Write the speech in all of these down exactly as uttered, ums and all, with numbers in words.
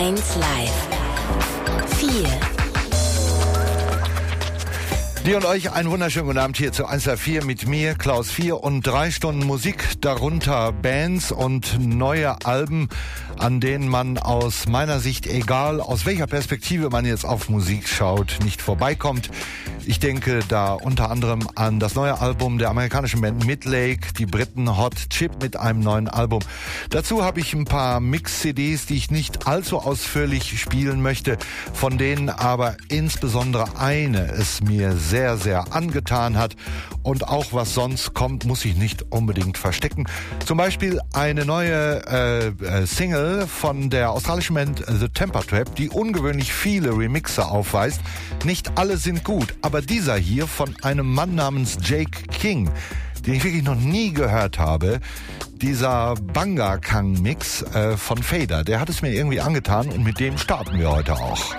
eins Live. vier. Dir und euch einen wunderschönen guten Abend hier zu eins Live vier mit mir, Klaus vier, und drei Stunden Musik, darunter Bands und neue Alben, an denen man aus meiner Sicht, egal aus welcher Perspektive man jetzt auf Musik schaut, nicht vorbeikommt. Ich denke da unter anderem an das neue Album der amerikanischen Band Midlake, die Briten Hot Chip mit einem neuen Album. Dazu habe ich ein paar Mix-C Ds, die ich nicht allzu ausführlich spielen möchte, von denen aber insbesondere eine es mir sehr, sehr angetan hat. Und auch was sonst kommt, muss ich nicht unbedingt verstecken. Zum Beispiel eine neue äh, Single von der australischen Band The Temper Trap, die ungewöhnlich viele Remixe aufweist. Nicht alle sind gut, aber dieser hier von einem Mann namens Jake King, den ich wirklich noch nie gehört habe, dieser Banga Kang Mix äh, von Fader, der hat es mir irgendwie angetan und mit dem starten wir heute auch.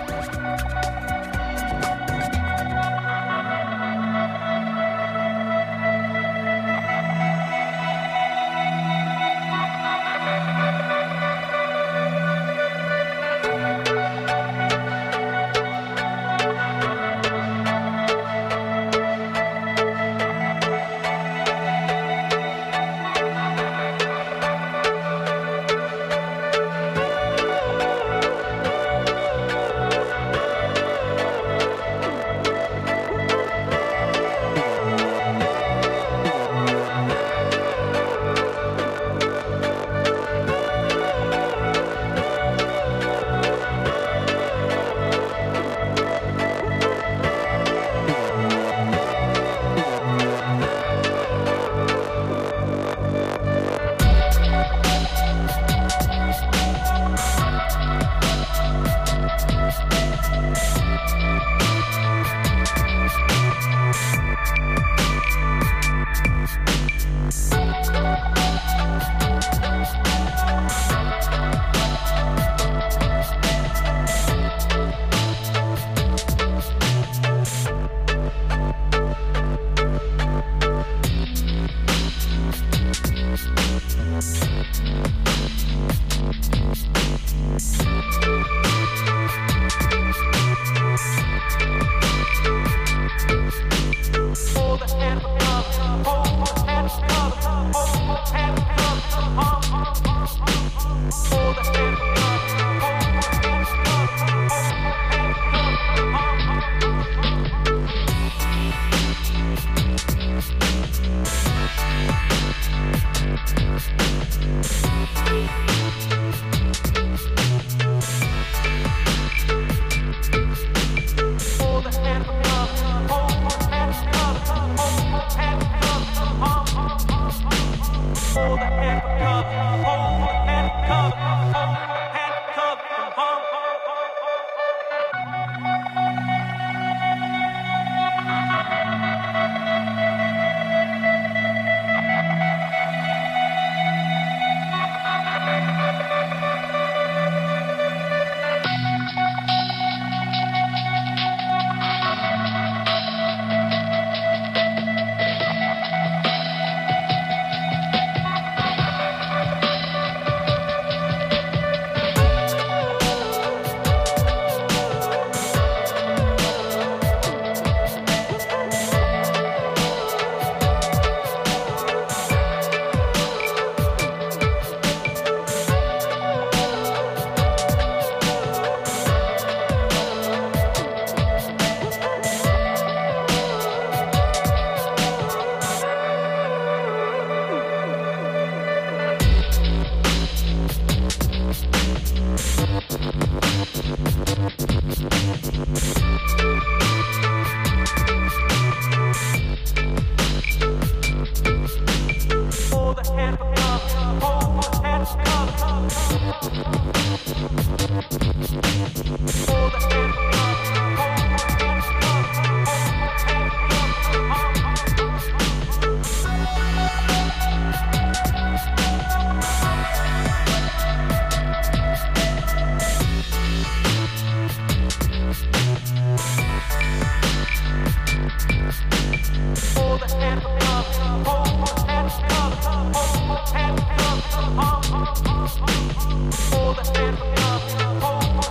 Hold the hand up, hold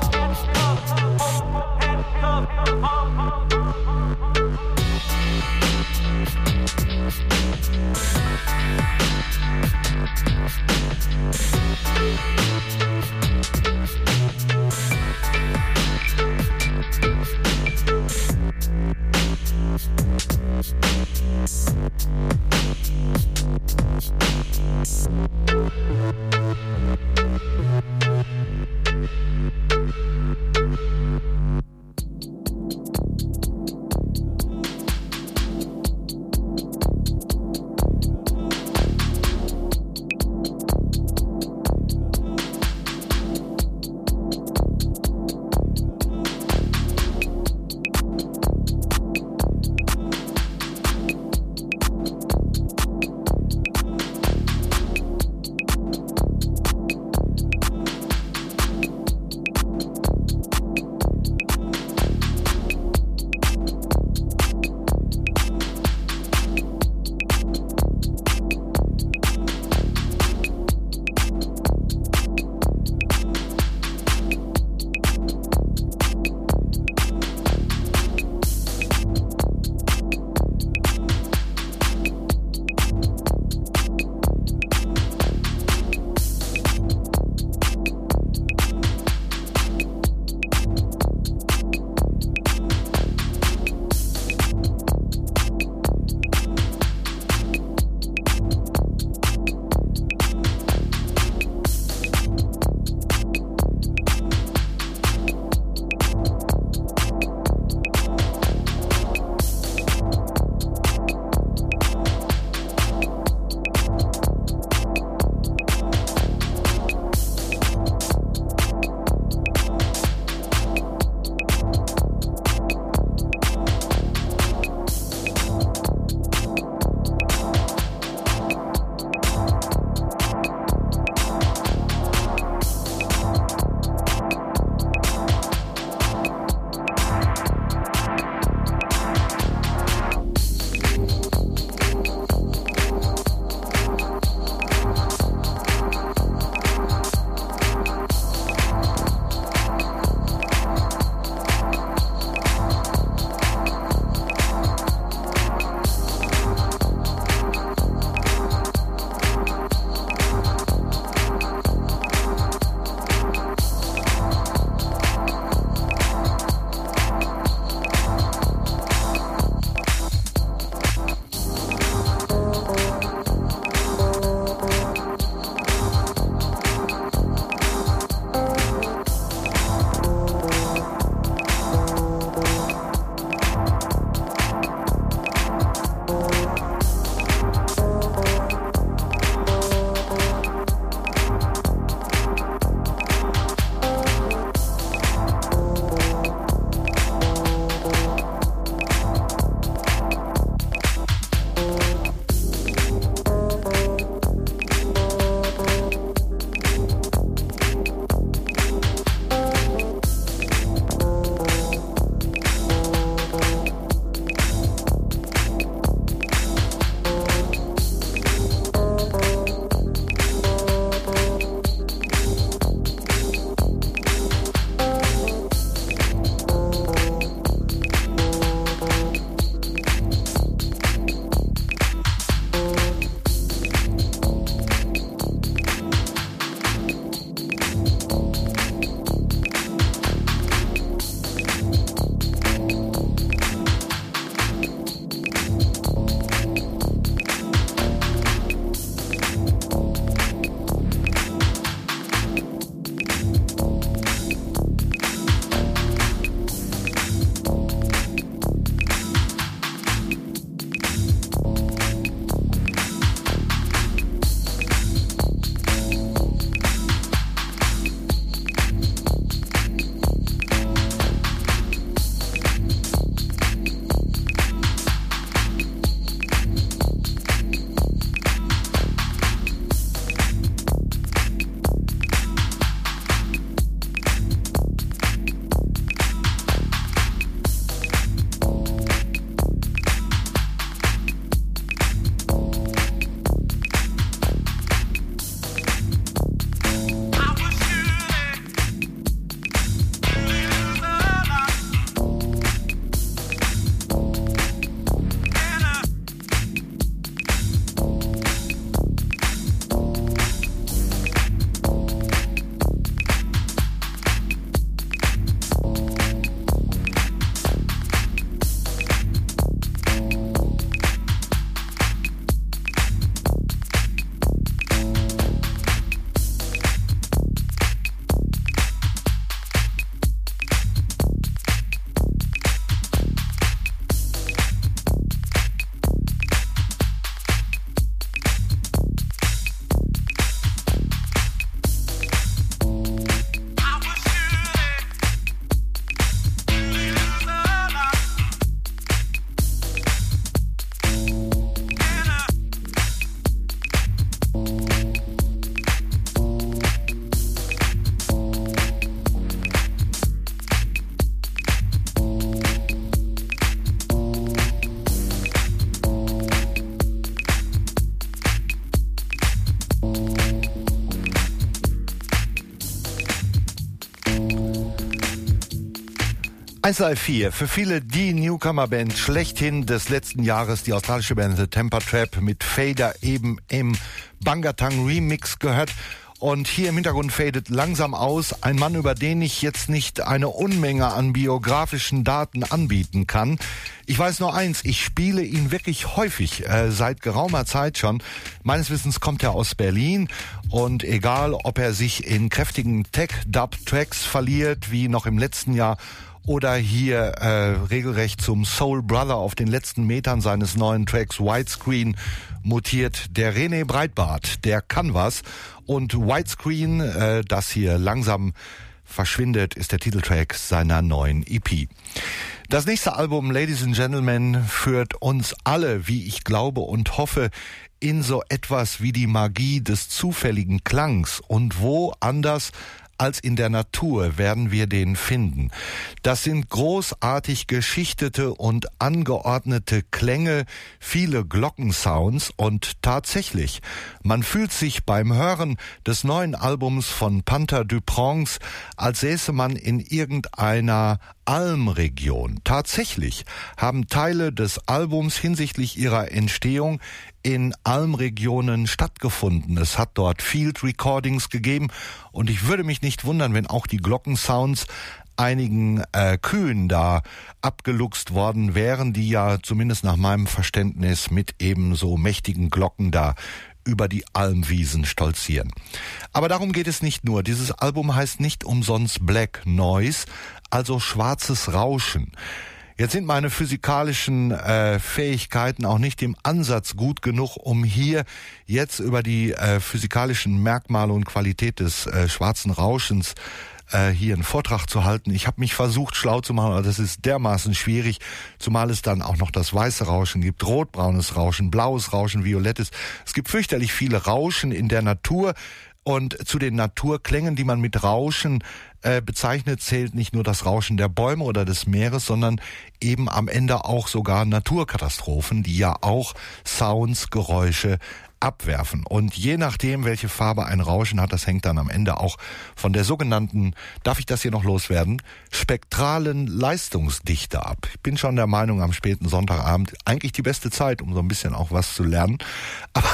eins drei vier, für viele die Newcomer-Band schlechthin des letzten Jahres, die australische Band The Temper Trap mit Fader eben im Bangatang Remix gehört. Und hier im Hintergrund fadet langsam aus ein Mann, über den ich jetzt nicht eine Unmenge an biografischen Daten anbieten kann. Ich weiß nur eins, ich spiele ihn wirklich häufig, äh, seit geraumer Zeit schon. Meines Wissens kommt er aus Berlin und egal, ob er sich in kräftigen Tech-Dub-Tracks verliert, wie noch im letzten Jahr, oder hier äh, regelrecht zum Soul Brother auf den letzten Metern seines neuen Tracks Widescreen mutiert, der René Breitbart, der kann was. Und Widescreen, äh, das hier langsam verschwindet, ist der Titeltrack seiner neuen E P. Das nächste Album, Ladies and Gentlemen, führt uns alle, wie ich glaube und hoffe, in so etwas wie die Magie des zufälligen Klangs. Und wo anders als in der Natur werden wir den finden. Das sind großartig geschichtete und angeordnete Klänge, viele Glockensounds und tatsächlich, man fühlt sich beim Hören des neuen Albums von Panther du Prince, als säße man in irgendeiner Almregion. Tatsächlich haben Teile des Albums hinsichtlich ihrer Entstehung in Almregionen stattgefunden. Es hat dort Field Recordings gegeben und ich würde mich nicht wundern, wenn auch die Glockensounds einigen äh, Kühen da abgeluchst worden wären, die ja zumindest nach meinem Verständnis mit ebenso mächtigen Glocken da über die Almwiesen stolzieren. Aber darum geht es nicht nur. Dieses Album heißt nicht umsonst Black Noise, also schwarzes Rauschen. Jetzt sind meine physikalischen äh, Fähigkeiten auch nicht im Ansatz gut genug, um hier jetzt über die äh, physikalischen Merkmale und Qualität des äh, schwarzen Rauschens äh, hier einen Vortrag zu halten. Ich habe mich versucht, schlau zu machen, aber das ist dermaßen schwierig, zumal es dann auch noch das weiße Rauschen gibt, rotbraunes Rauschen, blaues Rauschen, violettes. Es gibt fürchterlich viele Rauschen in der Natur. Und zu den Naturklängen, die man mit Rauschen äh, bezeichnet, zählt nicht nur das Rauschen der Bäume oder des Meeres, sondern eben am Ende auch sogar Naturkatastrophen, die ja auch Sounds, Geräusche abwerfen. Und je nachdem, welche Farbe ein Rauschen hat, das hängt dann am Ende auch von der sogenannten, darf ich das hier noch loswerden, spektralen Leistungsdichte ab. Ich bin schon der Meinung, am späten Sonntagabend eigentlich die beste Zeit, um so ein bisschen auch was zu lernen. Aber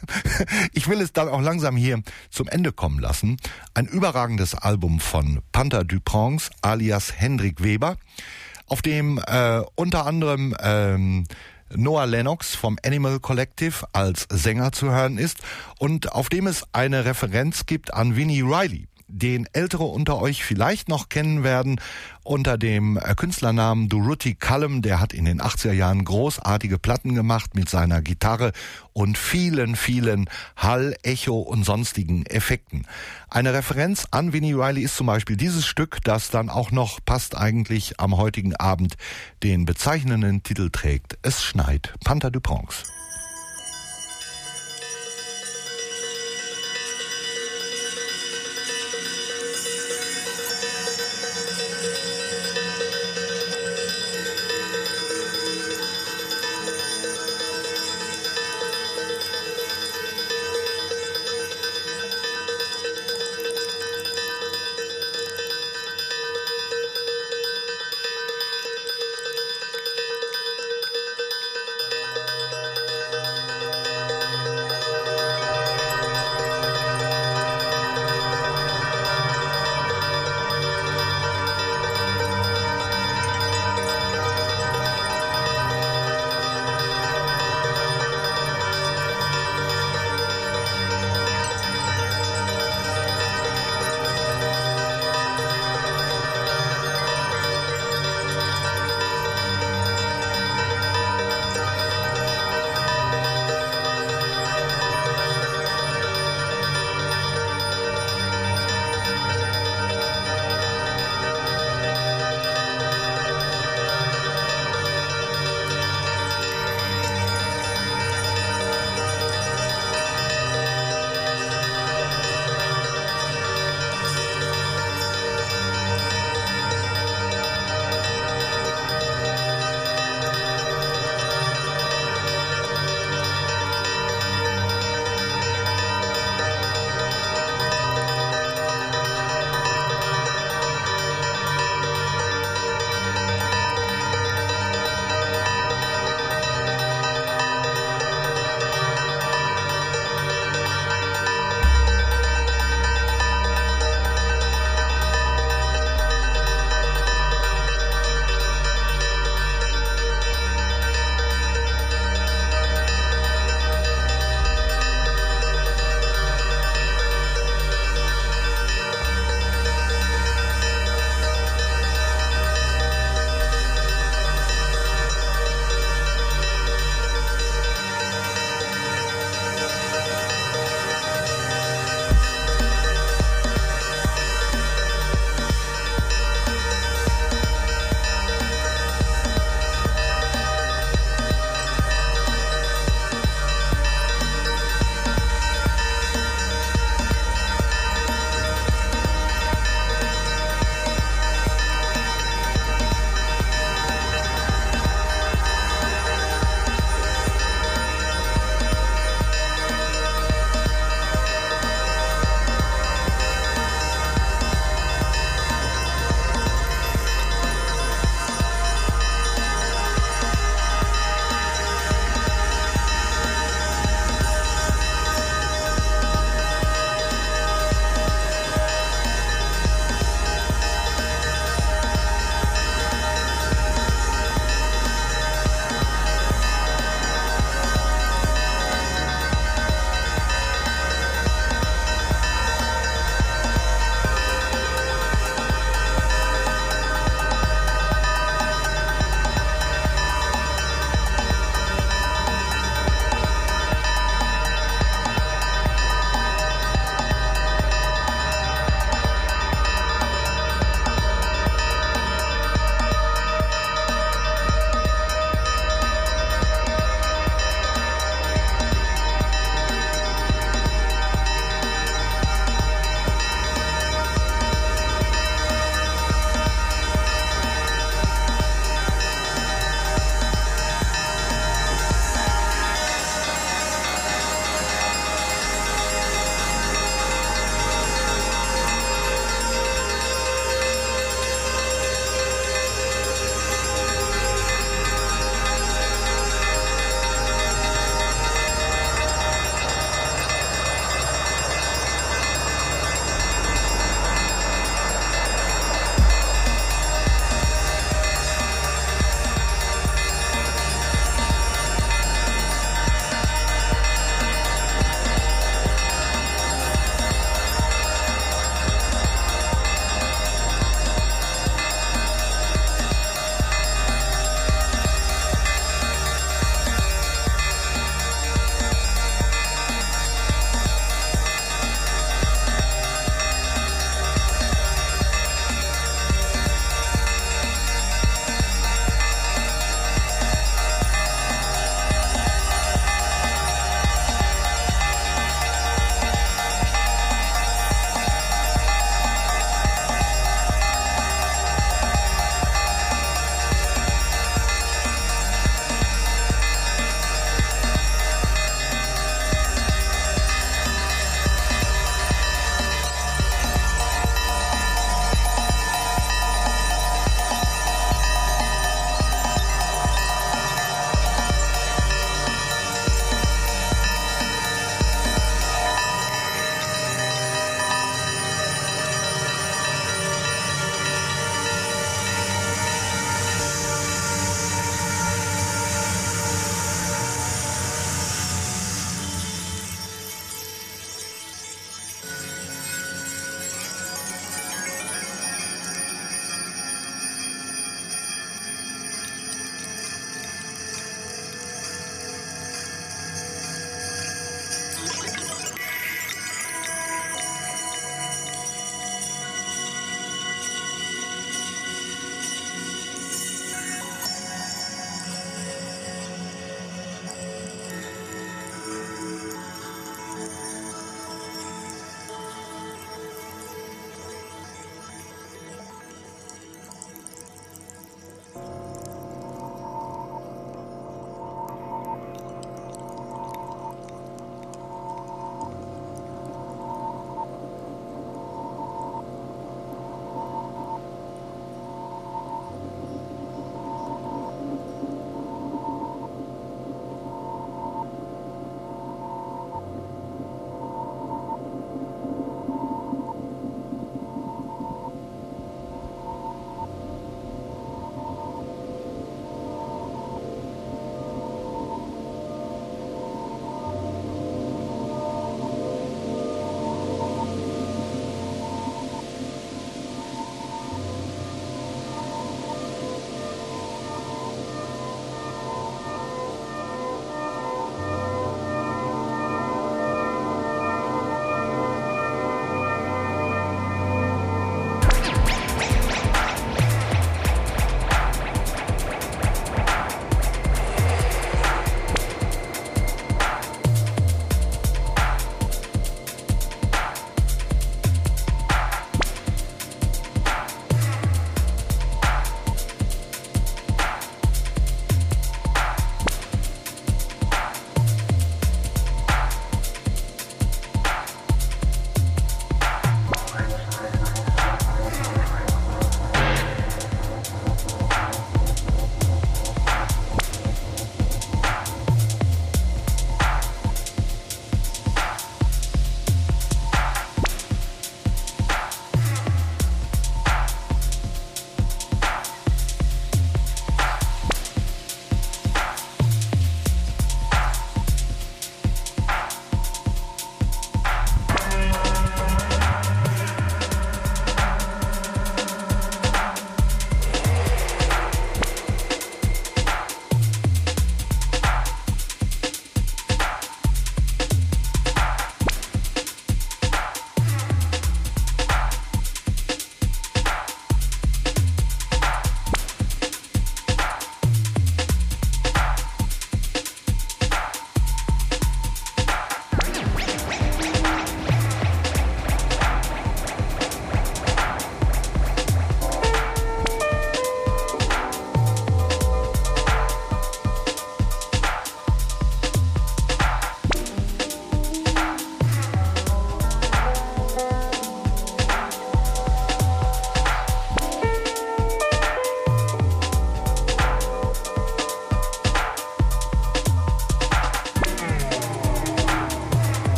ich will es dann auch langsam hier zum Ende kommen lassen. Ein überragendes Album von Panther du Prince alias Hendrik Weber, auf dem äh, unter anderem ähm, Noah Lennox vom Animal Collective als Sänger zu hören ist und auf dem es eine Referenz gibt an Vinnie Riley, den Ältere unter euch vielleicht noch kennen werden unter dem Künstlernamen Durutti Cullum. Der hat in den achtziger Jahren großartige Platten gemacht mit seiner Gitarre und vielen, vielen Hall, Echo und sonstigen Effekten. Eine Referenz an Vinnie Riley ist zum Beispiel dieses Stück, das dann auch noch, passt eigentlich am heutigen Abend, den bezeichnenden Titel trägt. Es schneit. Panther du Prince.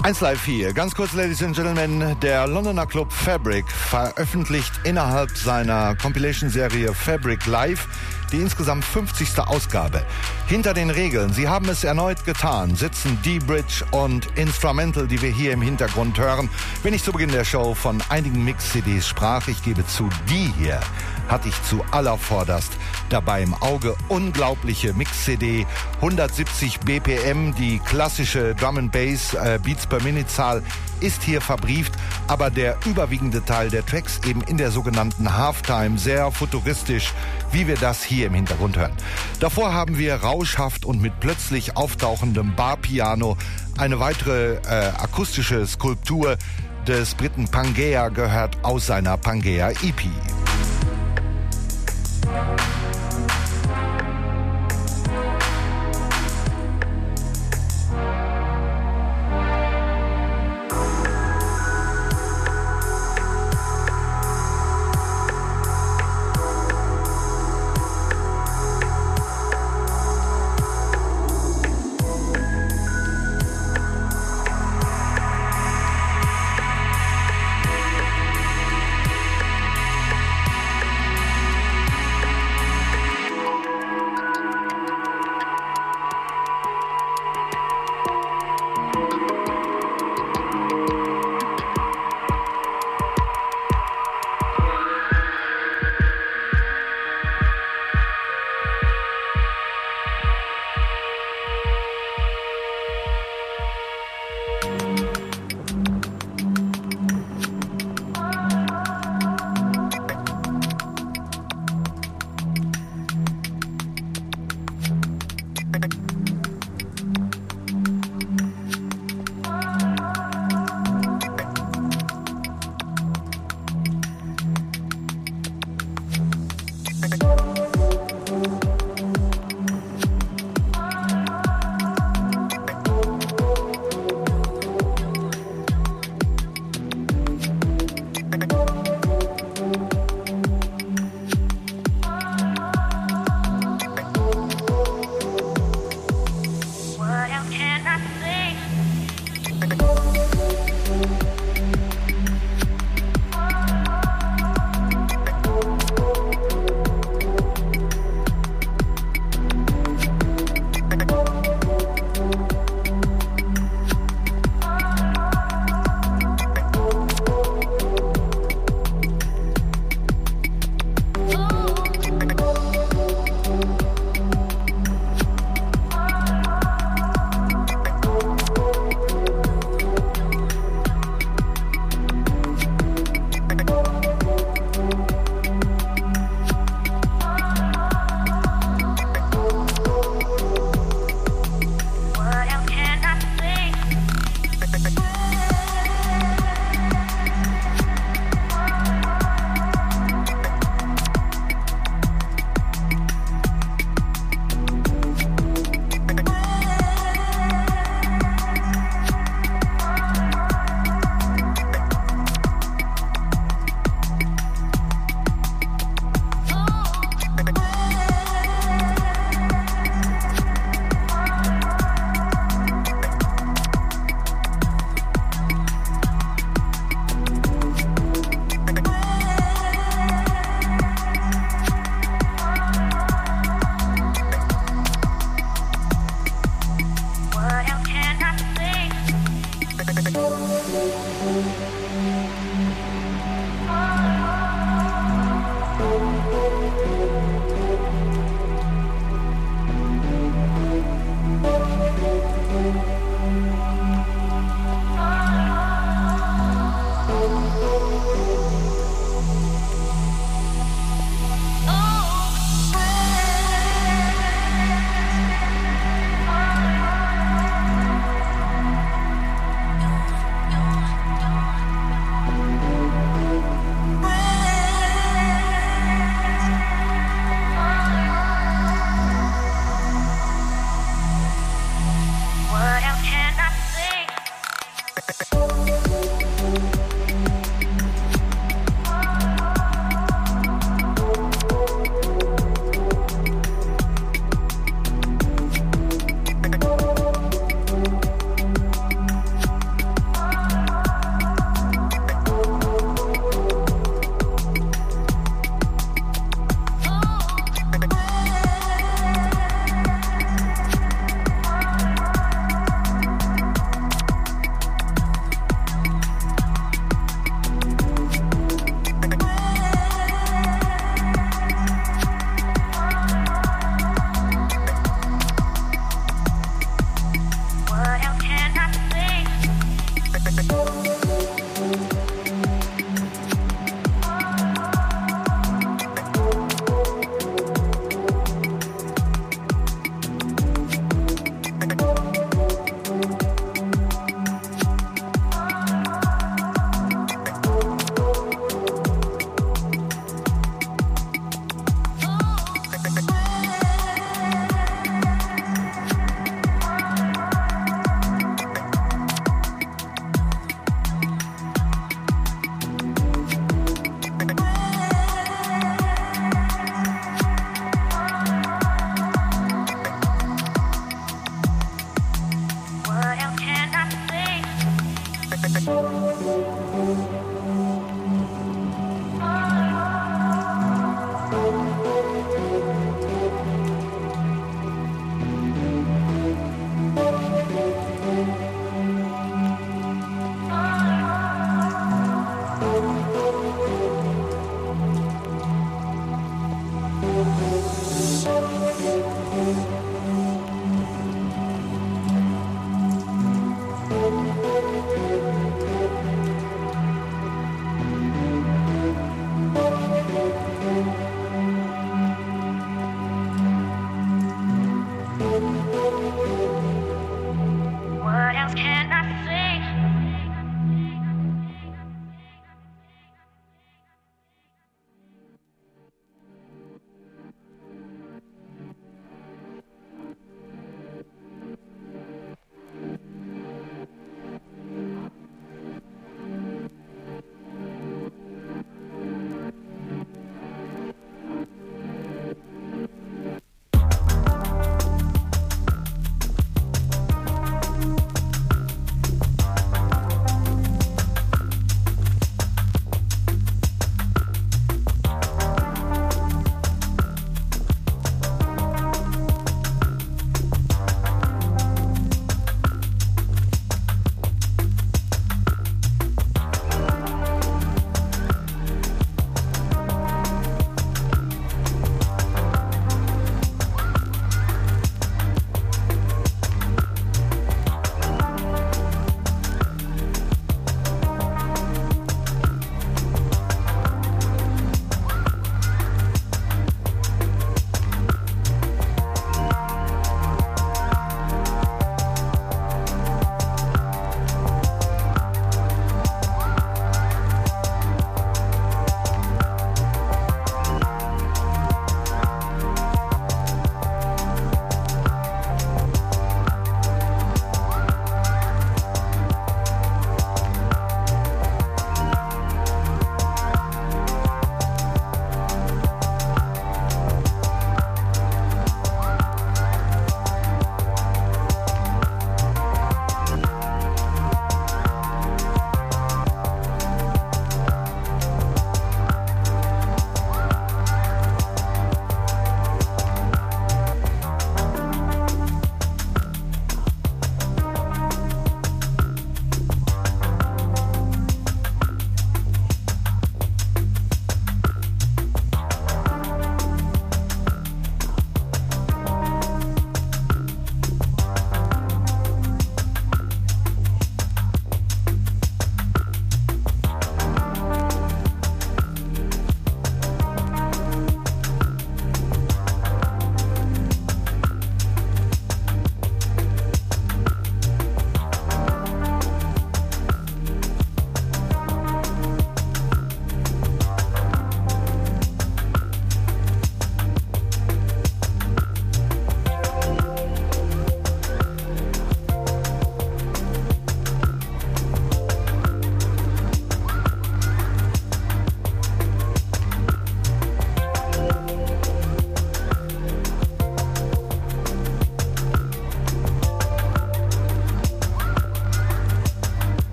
eins Live vier, ganz kurz, Ladies and Gentlemen, der Londoner Club Fabric veröffentlicht innerhalb seiner Compilation-Serie Fabric Live die insgesamt fünfzigste Ausgabe. Hinter den Regeln, sie haben es erneut getan, sitzen D-Bridge und Instrumental, die wir hier im Hintergrund hören. Wenn ich zu Beginn der Show von einigen Mix-C Ds sprach, ich gebe zu, die hier hatte ich zu allervorderst dabei im Auge. Unglaubliche Mix-C D, hundertsiebzig B P M, die klassische Drum and Bass äh, Beats per Minute-Zahl ist hier verbrieft, aber der überwiegende Teil der Tracks eben in der sogenannten Halftime, sehr futuristisch, wie wir das hier im Hintergrund hören. Davor haben wir rauschhaft und mit plötzlich auftauchendem Barpiano eine weitere äh, akustische Skulptur des Briten Pangea gehört aus seiner Pangea E P.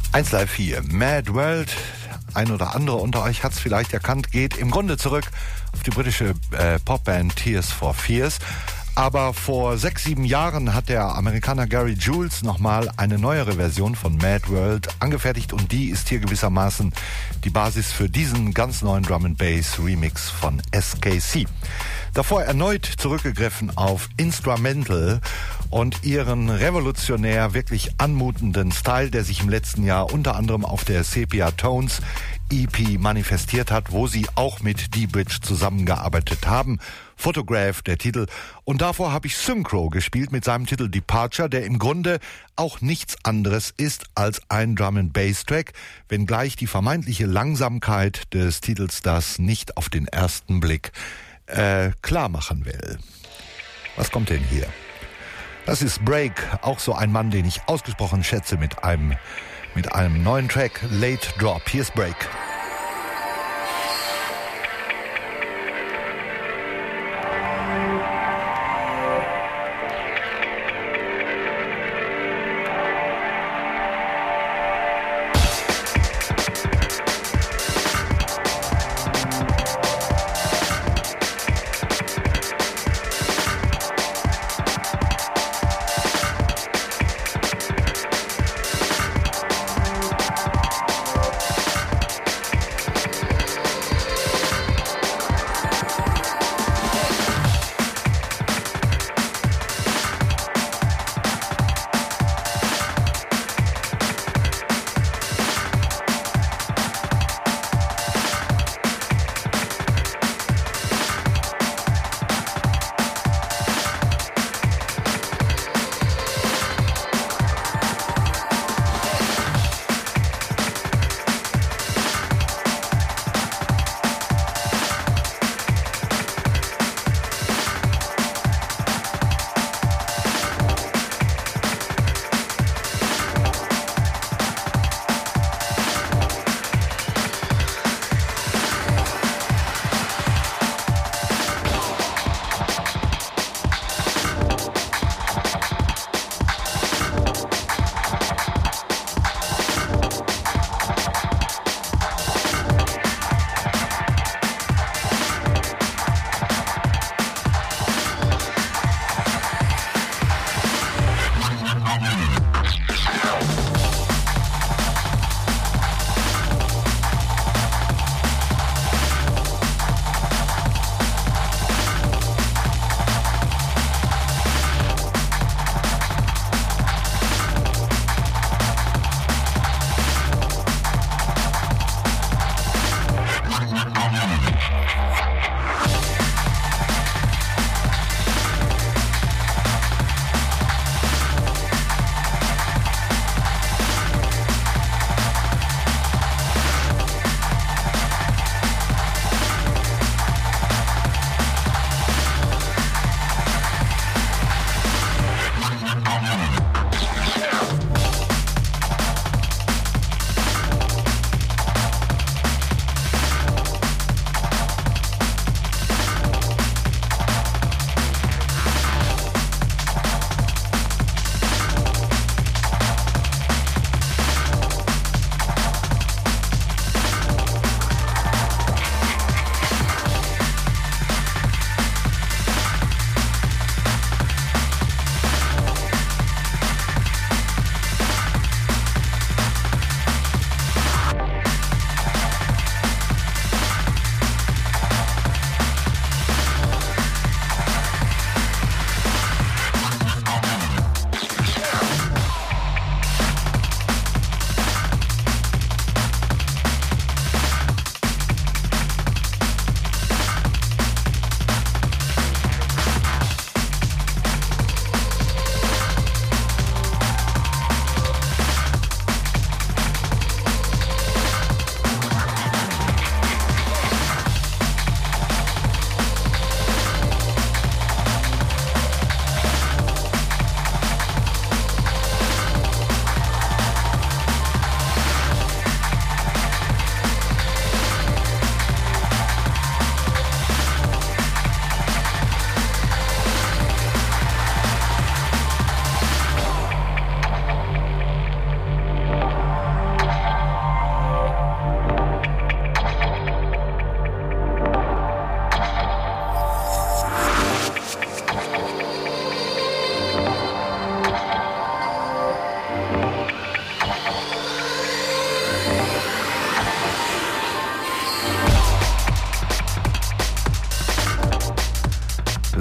eins Live vier, Mad World. Ein oder andere unter euch hat es vielleicht erkannt, geht im Grunde zurück auf die britische äh, Popband Tears for Fears. Aber vor sechs, sieben Jahren hat der Amerikaner Gary Jules nochmal eine neuere Version von Mad World angefertigt und die ist hier gewissermaßen die Basis für diesen ganz neuen Drum and Bass Remix von S K C. Davor erneut zurückgegriffen auf Instrumental und ihren revolutionär wirklich anmutenden Style, der sich im letzten Jahr unter anderem auf der Sepia Tones E P manifestiert hat, wo sie auch mit D-Bridge zusammengearbeitet haben. Photograph, der Titel. Und davor habe ich Synchro gespielt mit seinem Titel Departure, der im Grunde auch nichts anderes ist als ein Drum-and-Bass-Track, wenngleich die vermeintliche Langsamkeit des Titels das nicht auf den ersten Blick äh, klar machen will. Was kommt denn hier? Das ist Break, auch so ein Mann, den ich ausgesprochen schätze, mit einem, mit einem neuen Track, Late Drop. Hier ist Break.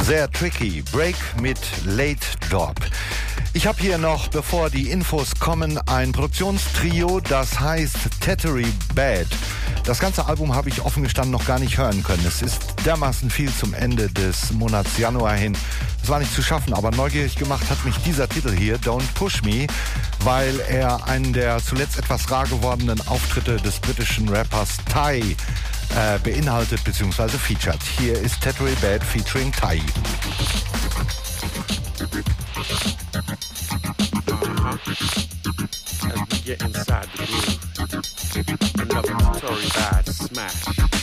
Sehr tricky. Break mit Late Drop. Ich habe hier noch, bevor die Infos kommen, ein Produktionstrio, das heißt Tattery Bad. Das ganze Album habe ich offen gestanden noch gar nicht hören können. Es ist dermaßen viel zum Ende des Monats Januar hin. Es war nicht zu schaffen, aber neugierig gemacht hat mich dieser Titel hier, Don't Push Me, weil er einen der zuletzt etwas rar gewordenen Auftritte des britischen Rappers Ty äh, beinhaltet bzw. featured. Hier ist Tattery Bad featuring Ty. Uh-huh. As we get inside the groove, another Tattery Bad smash,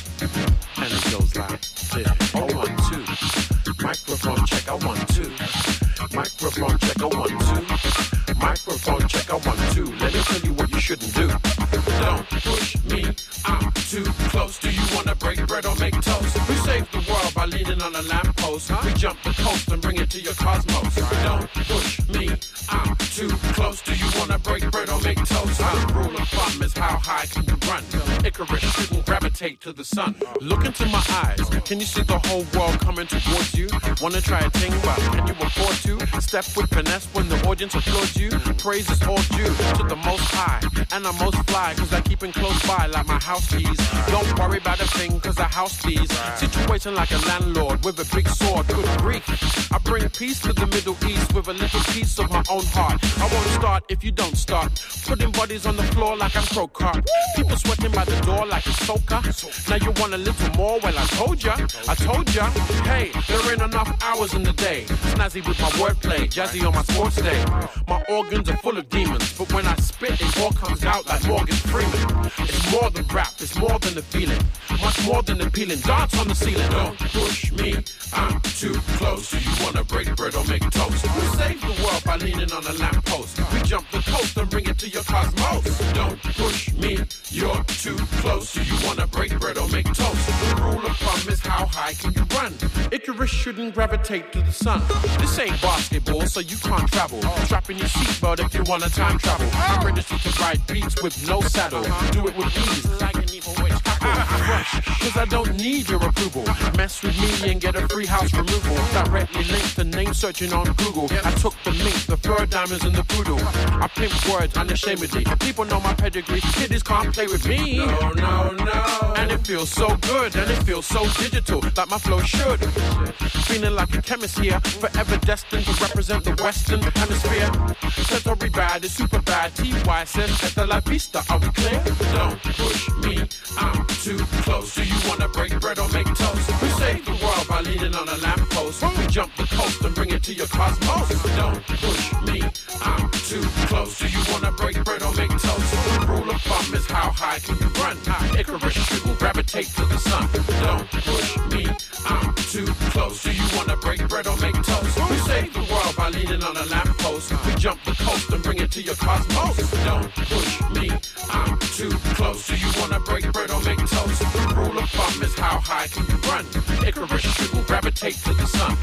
and it goes like this. Oh, one, two, microphone check, I want two, microphone check, I want two, microphone check, I want two. Let me tell you what you shouldn't do. Don't push me, I'm too close. Do you wanna break bread or make toast? We save the world by leaning on a lamppost. We jump the coast and bring it to your cosmos. Don't push me, I'm too close. Do you wanna break bread or make toast? The rule of thumb is how high can you run? Icarus shouldn't gravitate to the sun. Look into my eyes, can you see the whole world coming towards you? Wanna try a thing, but can you afford to? Step with finesse when the audience applauds you. Praise is all due to the most high, and I'm most fly, cause I keep it close by like my house keys. Don't worry about a thing, cause I house these. Situation like a landlord with a big sword, good grief. I bring peace to the Middle East with a little piece of my own heart. I won't start if you don't start. Putting bodies on the floor like I'm Crocart. People sweating by the door like a soaker. Now you want a little more? Well, I told ya, I told ya. Hey, there ain't enough hours in the day. Snazzy with my wordplay, jazzy on my sports day. My organs are full of demons, but when I spit, it all comes out like Morgan Freeman. It's more than rap, it's more than the feeling. Much more than appealing. Dance on the ceiling. Don't push me, I'm too close. Do you wanna break bread or make toast? We save the world by leaning on a lamppost. We jump the coast and bring it to your cosmos. Don't push me, you're too close. Do you wanna break bread or make toast? The rule of thumb is how high can you run? Icarus shouldn't gravitate to the sun. This ain't basketball, so you can't travel. Strap in your seatbelt if you wanna time travel. I'm registered to ride beats with no saddle. Do it with ease, like an evil witch. Rush, cause I don't need your approval. Mess with me and get a free house removal. Directly linked to name searching on Google. I took the mink, the fur diamonds and the poodle. I pimp words unashamedly. People know my pedigree. Kiddies can't play with me. No, no, no. And it feels so good, and it feels so digital, like my flow should. Feeling like a chemist here, forever destined to represent the Western Hemisphere. Tattery Bad is super bad. T Y says, hasta la vista, are we clear? Don't push me, I'm too close. Do you wanna break bread or make toast? We save the world by leaning on a lamppost. We jump the coast and bring it to your cosmos. Don't push me, I'm too close. Do you wanna break bread or make toast? The rule of thumb is how high can you run? Icarus shouldn't gravitate to the sun. Don't push me, I'm too close. Do you wanna break bread or make toast? We save the world by leaning on a lamppost. We jump the coast and bring it to your cosmos. Don't push me, I'm too close. Do you wanna break bread or make toast? The rule of thumb is how high can you run? Icarus shouldn't gravitate to the sun.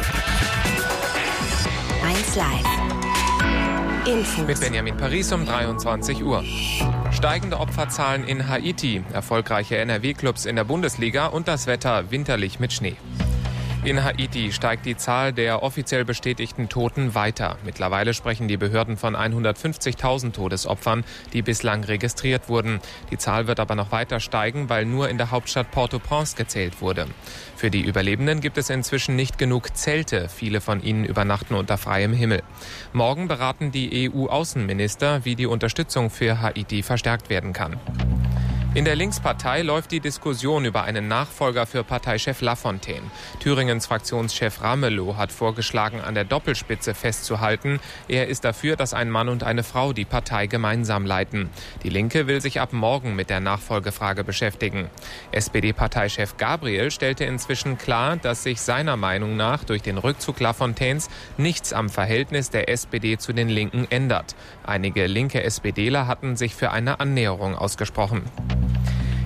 eins Live. Infos. Mit Benjamin Paris um dreiundzwanzig Uhr. Steigende Opferzahlen in Haiti, erfolgreiche N R W-Clubs in der Bundesliga und das Wetter winterlich mit Schnee. In Haiti steigt die Zahl der offiziell bestätigten Toten weiter. Mittlerweile sprechen die Behörden von hundertfünfzigtausend Todesopfern, die bislang registriert wurden. Die Zahl wird aber noch weiter steigen, weil nur in der Hauptstadt Port-au-Prince gezählt wurde. Für die Überlebenden gibt es inzwischen nicht genug Zelte. Viele von ihnen übernachten unter freiem Himmel. Morgen beraten die E U-Außenminister, wie die Unterstützung für Haiti verstärkt werden kann. In der Linkspartei läuft die Diskussion über einen Nachfolger für Parteichef Lafontaine. Thüringens Fraktionschef Ramelow hat vorgeschlagen, an der Doppelspitze festzuhalten. Er ist dafür, dass ein Mann und eine Frau die Partei gemeinsam leiten. Die Linke will sich ab morgen mit der Nachfolgefrage beschäftigen. S P D-Parteichef Gabriel stellte inzwischen klar, dass sich seiner Meinung nach durch den Rückzug Lafontaines nichts am Verhältnis der S P D zu den Linken ändert. Einige linke SPDler hatten sich für eine Annäherung ausgesprochen.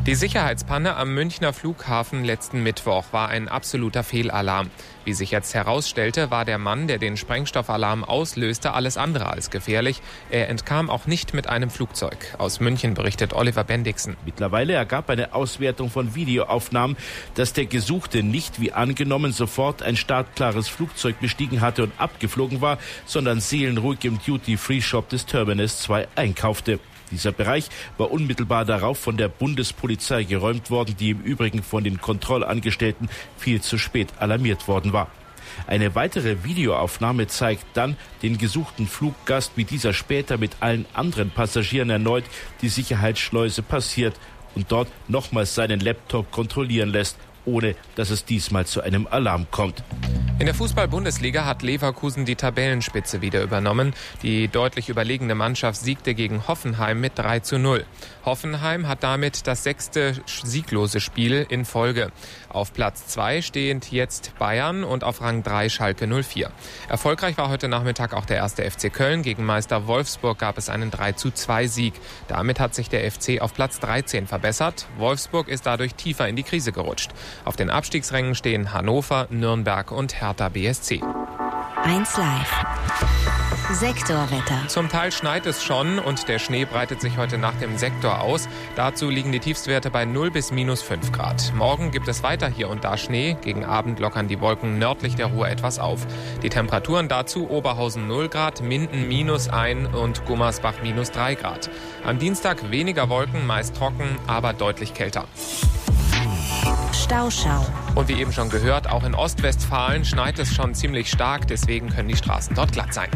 Die Sicherheitspanne am Münchner Flughafen letzten Mittwoch war ein absoluter Fehlalarm. Wie sich jetzt herausstellte, war der Mann, der den Sprengstoffalarm auslöste, alles andere als gefährlich. Er entkam auch nicht mit einem Flugzeug. Aus München berichtet Oliver Bendixen. Mittlerweile ergab eine Auswertung von Videoaufnahmen, dass der Gesuchte nicht wie angenommen sofort ein startklares Flugzeug bestiegen hatte und abgeflogen war, sondern seelenruhig im Duty-Free-Shop des Terminus zwei einkaufte. Dieser Bereich war unmittelbar darauf von der Bundespolizei geräumt worden, die im Übrigen von den Kontrollangestellten viel zu spät alarmiert worden war. Eine weitere Videoaufnahme zeigt dann den gesuchten Fluggast, wie dieser später mit allen anderen Passagieren erneut die Sicherheitsschleuse passiert und dort nochmals seinen Laptop kontrollieren lässt, ohne dass es diesmal zu einem Alarm kommt. In der Fußball-Bundesliga hat Leverkusen die Tabellenspitze wieder übernommen. Die deutlich überlegene Mannschaft siegte gegen Hoffenheim mit drei zu null. Hoffenheim hat damit das sechste sieglose Spiel in Folge. Auf Platz zwei steht jetzt Bayern und auf Rang drei Schalke null vier. Erfolgreich war heute Nachmittag auch der erste F C Köln. Gegen Meister Wolfsburg gab es einen drei zu zwei Sieg. Damit hat sich der F C auf Platz dreizehn verbessert. Wolfsburg ist dadurch tiefer in die Krise gerutscht. Auf den Abstiegsrängen stehen Hannover, Nürnberg und Hertha B S C. eins Live. Sektorwetter. Zum Teil schneit es schon und der Schnee breitet sich heute nach dem Sektor aus. Dazu liegen die Tiefstwerte bei null bis minus fünf Grad. Morgen gibt es weiter hier und da Schnee. Gegen Abend lockern die Wolken nördlich der Ruhr etwas auf. Die Temperaturen dazu: Oberhausen null Grad, Minden minus eins und Gummersbach minus drei Grad. Am Dienstag weniger Wolken, meist trocken, aber deutlich kälter. Stauschau. Und wie eben schon gehört, auch in Ostwestfalen schneit es schon ziemlich stark, deswegen können die Straßen dort glatt sein.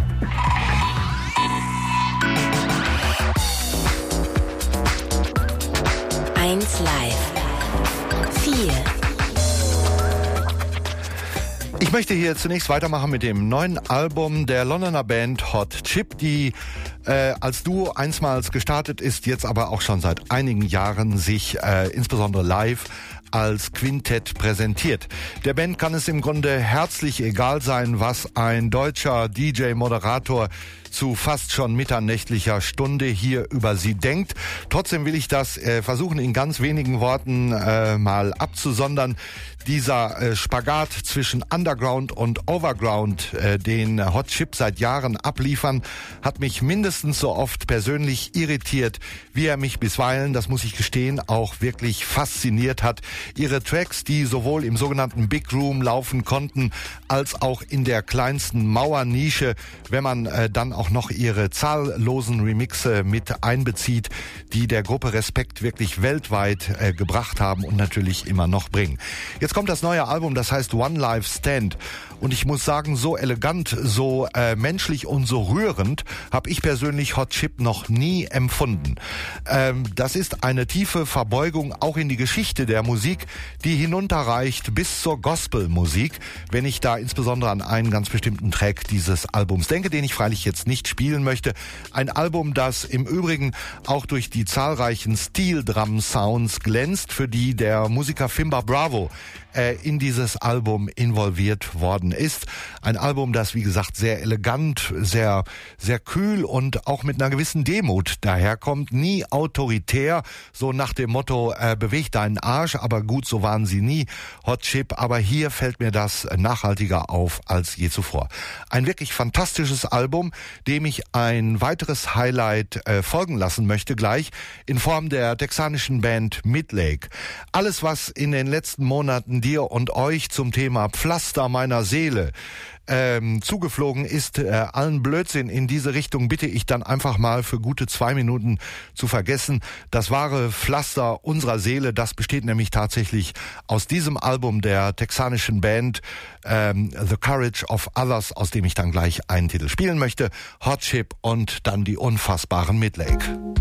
eins Live. vier. Ich möchte hier zunächst weitermachen mit dem neuen Album der Londoner Band Hot Chip, die äh, als Duo einstmals gestartet ist, jetzt aber auch schon seit einigen Jahren sich äh, insbesondere live als Quintett präsentiert. Der Band kann es im Grunde herzlich egal sein, was ein deutscher D J-Moderator zu fast schon mitternächtlicher Stunde hier über sie denkt. Trotzdem will ich das äh, versuchen, in ganz wenigen Worten äh, mal abzusondern. Dieser äh, Spagat zwischen Underground und Overground, äh, den Hot Chip seit Jahren abliefern, hat mich mindestens so oft persönlich irritiert, wie er mich bisweilen, das muss ich gestehen, auch wirklich fasziniert hat. Ihre Tracks, die sowohl im sogenannten Big Room laufen konnten, als auch in der kleinsten Mauernische, wenn man äh, dann auch noch ihre zahllosen Remixe mit einbezieht, die der Gruppe Respekt wirklich weltweit äh, gebracht haben und natürlich immer noch bringen. Jetzt kommt das neue Album, das heißt One Life Stand. Und ich muss sagen, so elegant, so äh, menschlich und so rührend habe ich persönlich Hot Chip noch nie empfunden. Ähm, das ist eine tiefe Verbeugung auch in die Geschichte der Musik, die hinunterreicht bis zur Gospelmusik, wenn ich da insbesondere an einen ganz bestimmten Track dieses Albums denke, den ich freilich jetzt nicht spielen möchte. Ein Album, das im Übrigen auch durch die zahlreichen Steel-Drum-Sounds glänzt, für die der Musiker Fimba Bravo in dieses Album involviert worden ist. Ein Album, das wie gesagt sehr elegant, sehr sehr kühl und auch mit einer gewissen Demut daherkommt. Nie autoritär, so nach dem Motto, äh, beweg deinen Arsch, aber gut, so waren sie nie, Hot Chip. Aber hier fällt mir das nachhaltiger auf als je zuvor. Ein wirklich fantastisches Album, dem ich ein weiteres Highlight äh, folgen lassen möchte gleich, in Form der texanischen Band Midlake. Alles, was in den letzten Monaten dir und euch zum Thema Pflaster meiner Seele ähm, zugeflogen ist, äh, allen Blödsinn in diese Richtung bitte ich dann einfach mal für gute zwei Minuten zu vergessen. Das wahre Pflaster unserer Seele, das besteht nämlich tatsächlich aus diesem Album der texanischen Band ähm, The Courage of Others, aus dem ich dann gleich einen Titel spielen möchte. Hot Chip und dann die unfassbaren Midlake.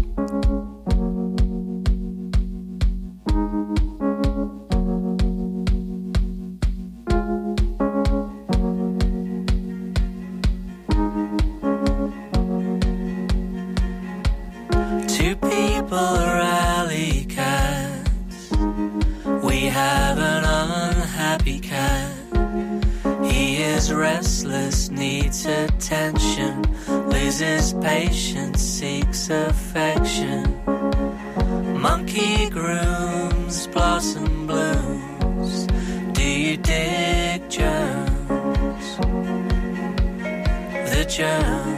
Rally cats. We have an unhappy cat. He is restless, needs attention, loses patience, seeks affection. Monkey groom blossom blooms. Do you dig germs? The germs.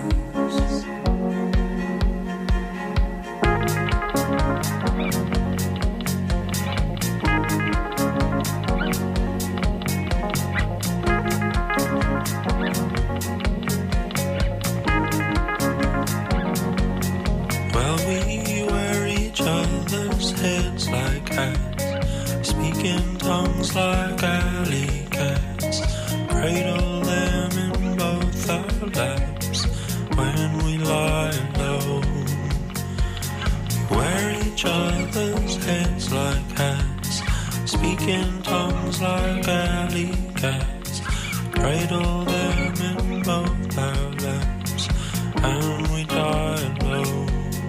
Like alley cats, cradle them in both our laps when we lie alone. We wear each other's heads like hats, speaking tongues like alley cats, cradle them in both our laps and we die alone.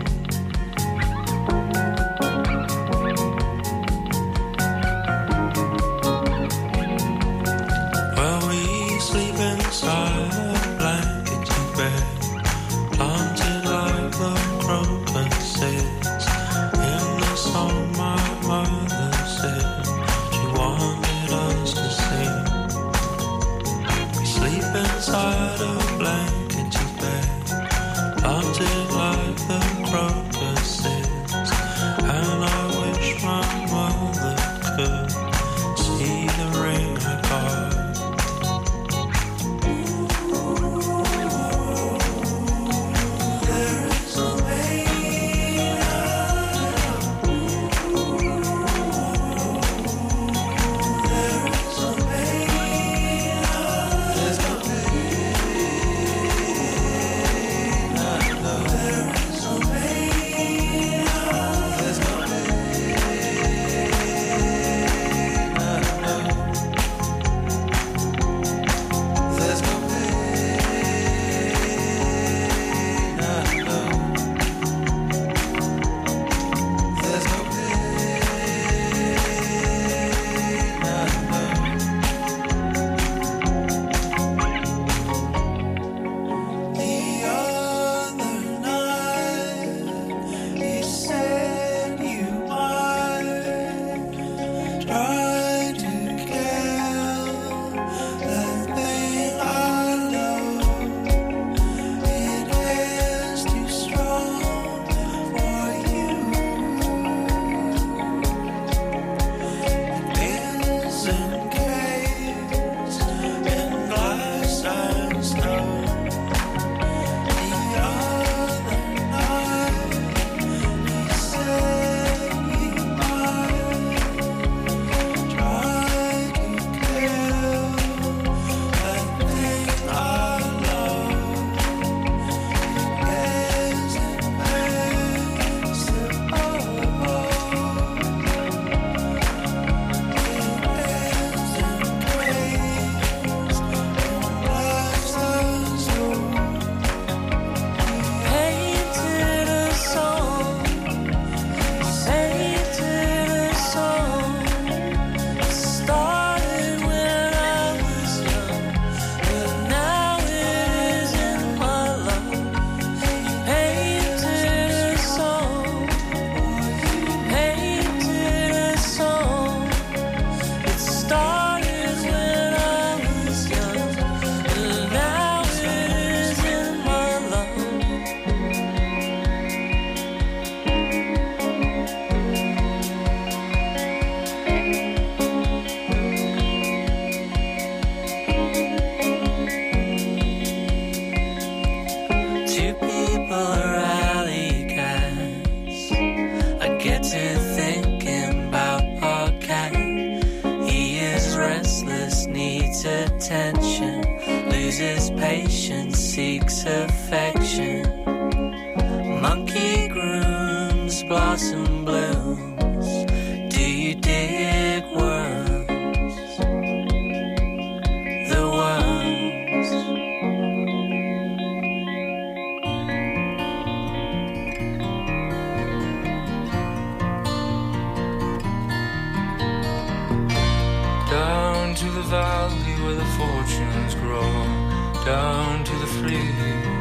Down to the free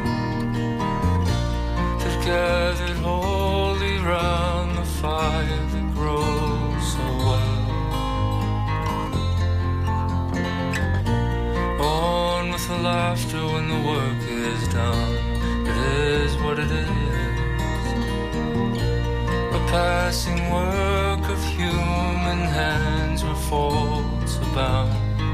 that gathered wholly round the fire that grows so well. after when the work is done. It is what it is. A passing work of human hands where faults abound.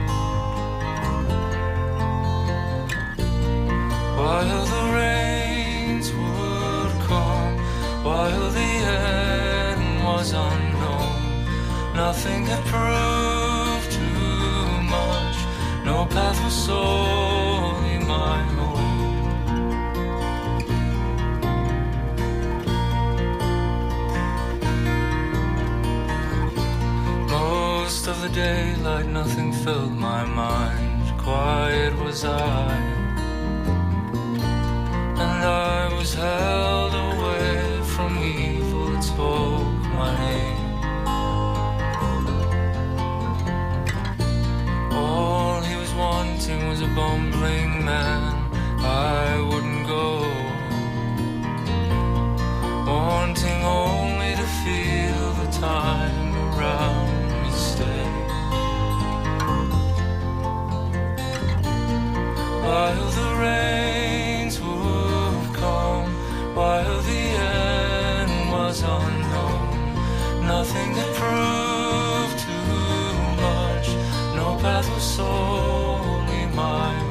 While the rains would come, while the end was unknown, nothing had proved too much, no path was solely my own. Most of the daylight, nothing filled my mind, quiet was I. And I was held away from evil that spoke my name. All he was wanting was a bumbling man. I wouldn't go, wanting only to feel the time around me stay. While the rains would come, while the end was unknown, nothing had proved too much, no path was solely my own.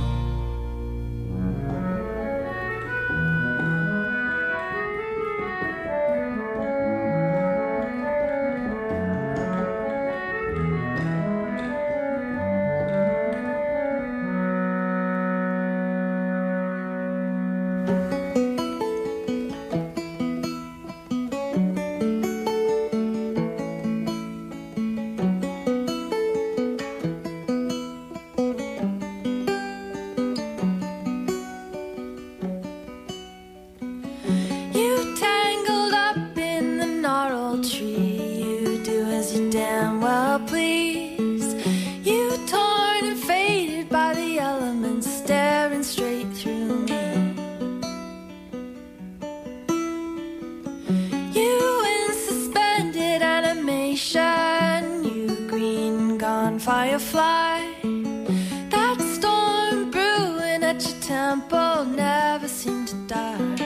Firefly, that storm brewing at your temple never seemed to die.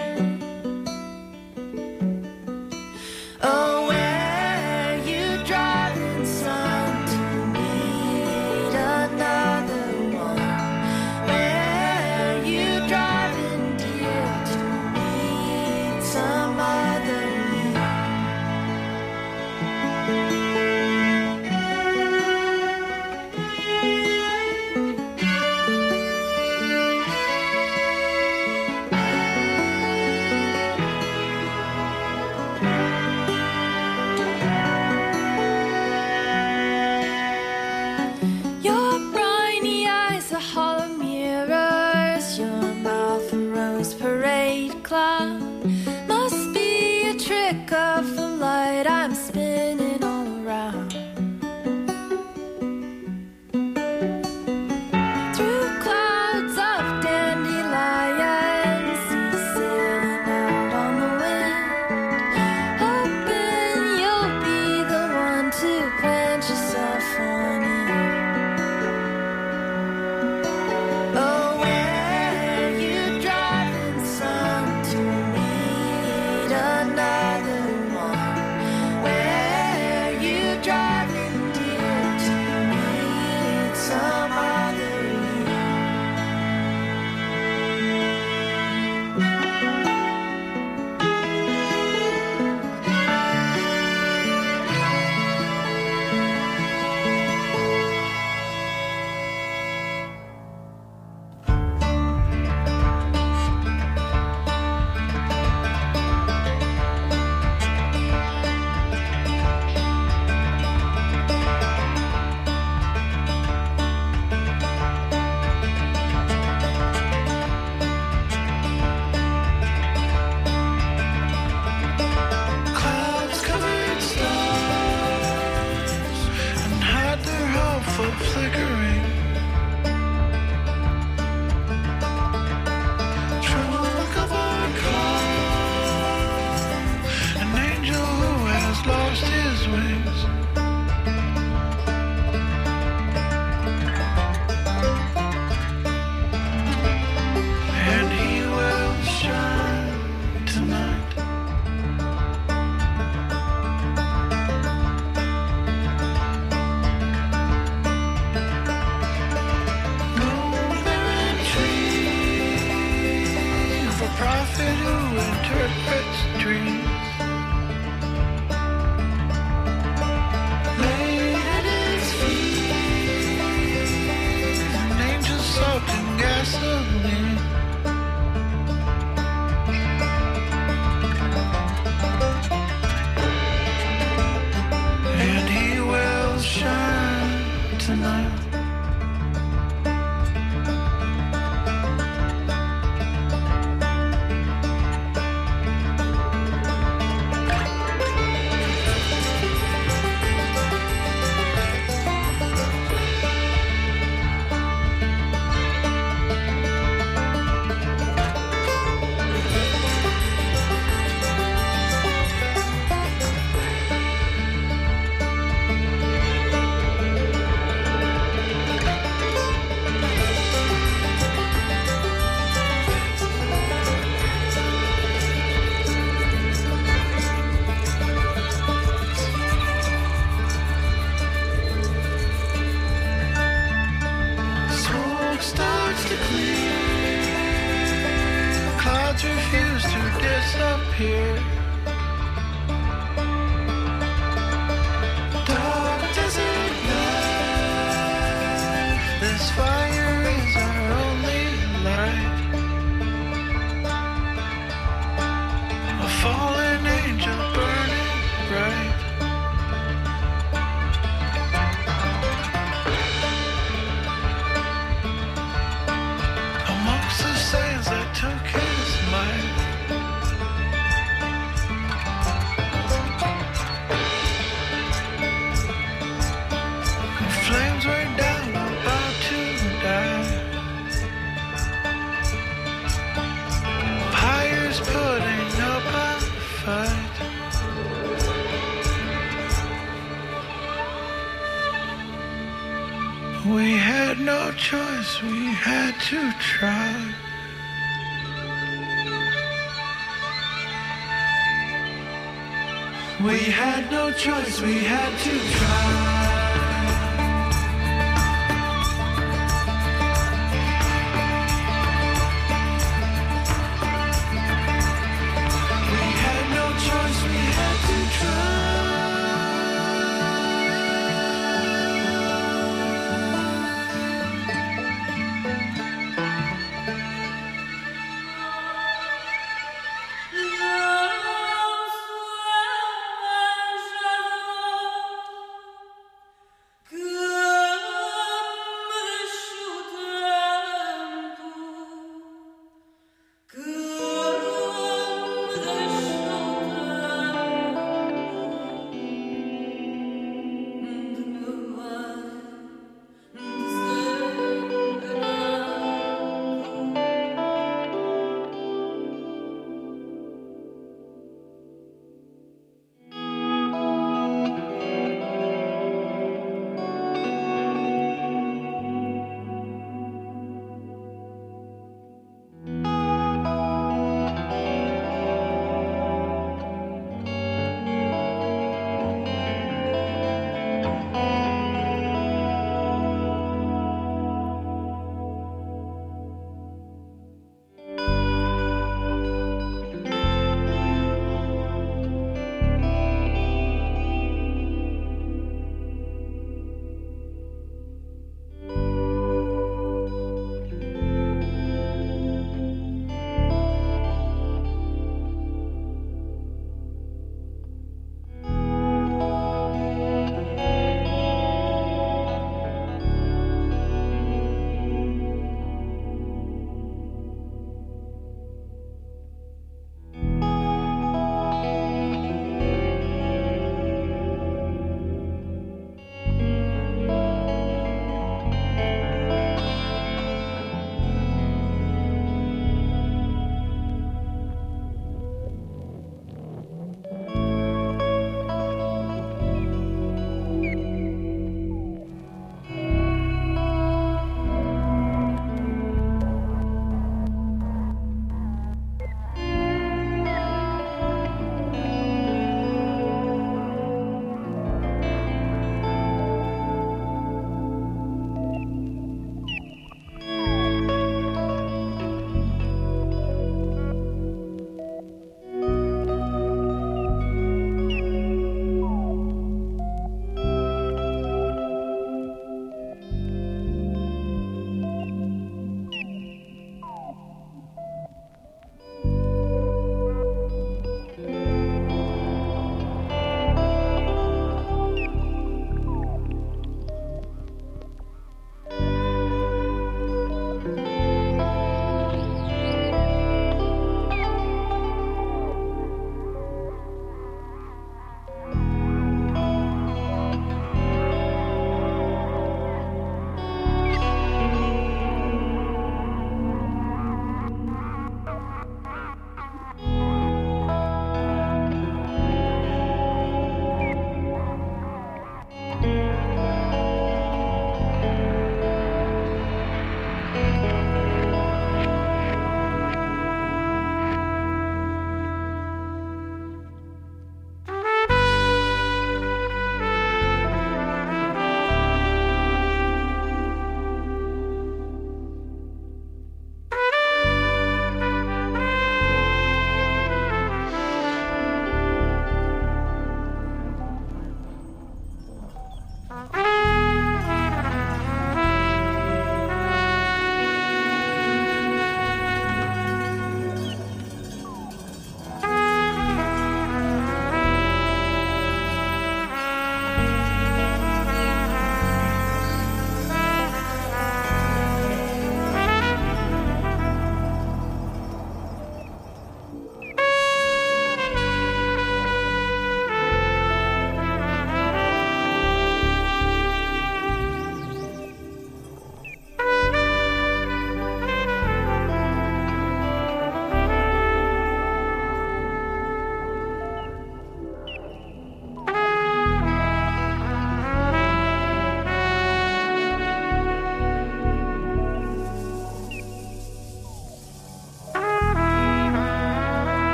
Oh, where you driving, son, to meet another one? Where you driving, dear, to meet some other you? to clear. Clouds refuse to disappear. Dark desert night. This fire is our only light. A fallen angel burning bright. Amongst the sands that took his life. The flames were down, about to die. Pyres putting up a fight. We had no choice, we had to try. We had no choice, we had to try. We had no choice, we had to try.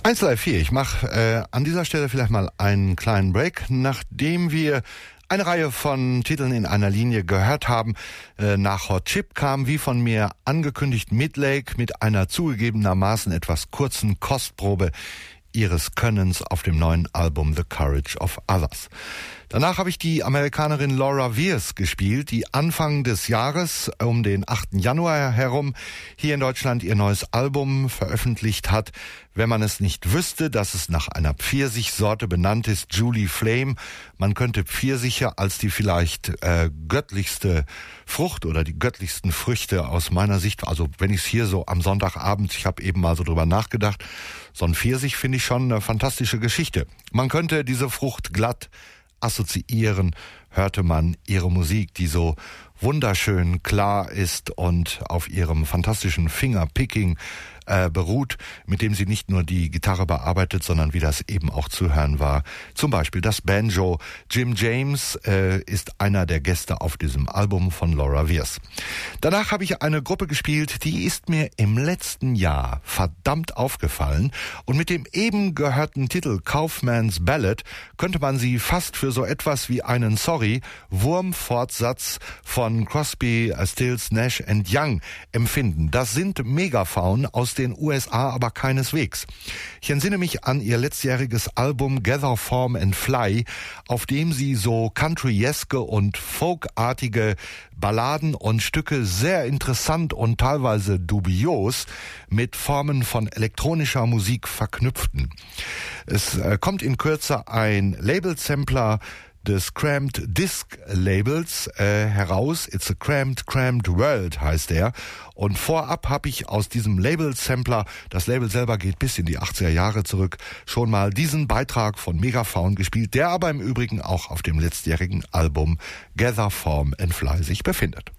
eins Live vier, ich mache äh, an dieser Stelle vielleicht mal einen kleinen Break, nachdem wir eine Reihe von Titeln in einer Linie gehört haben. Äh, nach Hot Chip kam, wie von mir angekündigt, Midlake mit einer zugegebenermaßen etwas kurzen Kostprobe ihres Könnens auf dem neuen Album The Courage of Others. Danach habe ich die Amerikanerin Laura Weirs gespielt, die Anfang des Jahres um den achten Januar herum hier in Deutschland ihr neues Album veröffentlicht hat. Wenn man es nicht wüsste, dass es nach einer Pfirsichsorte benannt ist, Julie Flame. Man könnte Pfirsiche als die vielleicht äh, göttlichste Frucht oder die göttlichsten Früchte aus meiner Sicht, also wenn ich es hier so am Sonntagabend, ich habe eben mal so drüber nachgedacht, so ein Pfirsich finde ich schon eine fantastische Geschichte. Man könnte diese Frucht glatt assoziieren, hörte man ihre Musik, die so wunderschön klar ist und auf ihrem fantastischen Fingerpicking äh, beruht, mit dem sie nicht nur die Gitarre bearbeitet, sondern wie das eben auch zu hören war. Zum Beispiel das Banjo. Jim James äh, ist einer der Gäste auf diesem Album von Laura Weirs. Danach habe ich eine Gruppe gespielt, die ist mir im letzten Jahr verdammt aufgefallen und mit dem eben gehörten Titel Kaufman's Ballad könnte man sie fast für so etwas wie einen, sorry, Wurmfortsatz von Crosby, Stills, Nash and Young empfinden. Das sind Megafaunen aus den U S A, aber keineswegs. Ich entsinne mich an ihr letztjähriges Album Gather Form and Fly, auf dem sie so countryeske und folkartige Balladen und Stücke sehr interessant und teilweise dubios mit Formen von elektronischer Musik verknüpften. Es äh, kommt in Kürze ein Label-Sampler des Cramped Disc Labels äh, heraus. It's a Cramped, Cramped World heißt er. Und vorab habe ich aus diesem Label-Sampler, das Label selber geht bis in die achtziger Jahre zurück, schon mal diesen Beitrag von Megafaun gespielt, der aber im Übrigen auch auf dem letztjährigen Album Gather Form and Fly sich befindet.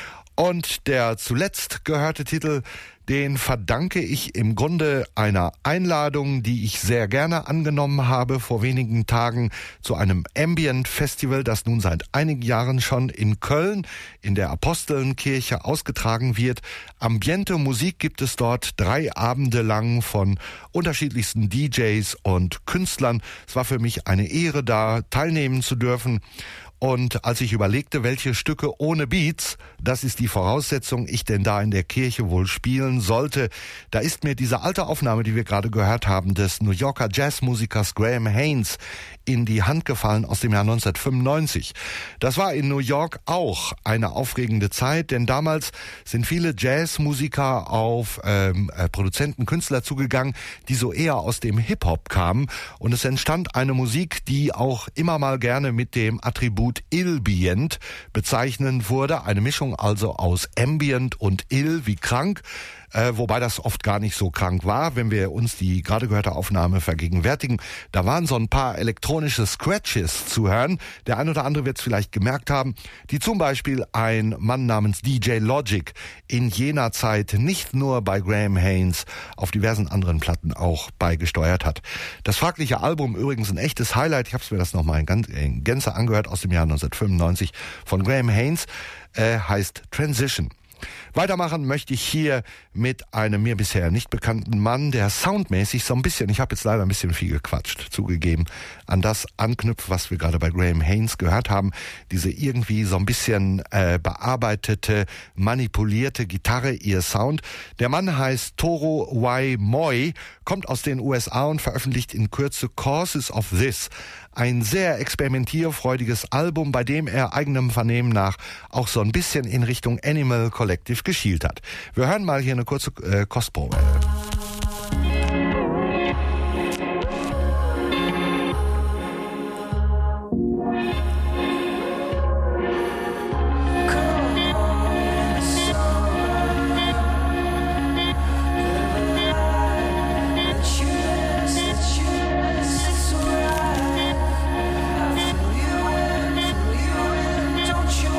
Und der zuletzt gehörte Titel, den verdanke ich im Grunde einer Einladung, die ich sehr gerne angenommen habe vor wenigen Tagen zu einem Ambient-Festival, das nun seit einigen Jahren schon in Köln in der Apostellenkirche ausgetragen wird. Ambiente Musik gibt es dort drei Abende lang von unterschiedlichsten D Js und Künstlern. Es war für mich eine Ehre, da teilnehmen zu dürfen. Und als ich überlegte, welche Stücke ohne Beats, das ist die Voraussetzung, ich denn da in der Kirche wohl spielen sollte, da ist mir diese alte Aufnahme, die wir gerade gehört haben, des New Yorker Jazzmusikers Graham Haynes in die Hand gefallen aus dem Jahr neunzehnhundertfünfundneunzig. Das war in New York auch eine aufregende Zeit, denn damals sind viele Jazzmusiker auf ähm, äh, Produzenten, Künstler zugegangen, die so eher aus dem Hip-Hop kamen. Und es entstand eine Musik, die auch immer mal gerne mit dem Attribut Illbient bezeichnet wurde. Eine Mischung also aus Ambient und Ill wie krank. Äh, wobei das oft gar nicht so krank war, wenn wir uns die gerade gehörte Aufnahme vergegenwärtigen. Da waren so ein paar elektronische Scratches zu hören. Der ein oder andere wird es vielleicht gemerkt haben, die zum Beispiel ein Mann namens D J Logic in jener Zeit nicht nur bei Graham Haynes, auf diversen anderen Platten auch beigesteuert hat. Das fragliche Album, übrigens ein echtes Highlight, ich habe es mir das nochmal in, in Gänze angehört, aus dem Jahr neunzehnhundertfünfundneunzig von Graham Haynes, äh, heißt Transition. Weitermachen möchte ich hier mit einem mir bisher nicht bekannten Mann, der soundmäßig so ein bisschen, ich habe jetzt leider ein bisschen viel gequatscht, zugegeben, an das anknüpft, was wir gerade bei Graham Haynes gehört haben. Diese irgendwie so ein bisschen äh, bearbeitete, manipulierte Gitarre, ihr Sound. Der Mann heißt Toro Y. Moi, kommt aus den U S A und veröffentlicht in Kürze Causes of This. Ein sehr experimentierfreudiges Album, bei dem er eigenem Vernehmen nach auch so ein bisschen in Richtung Animal Collective geschielt hat. Wir hören mal hier eine kurze äh, Kostprobe.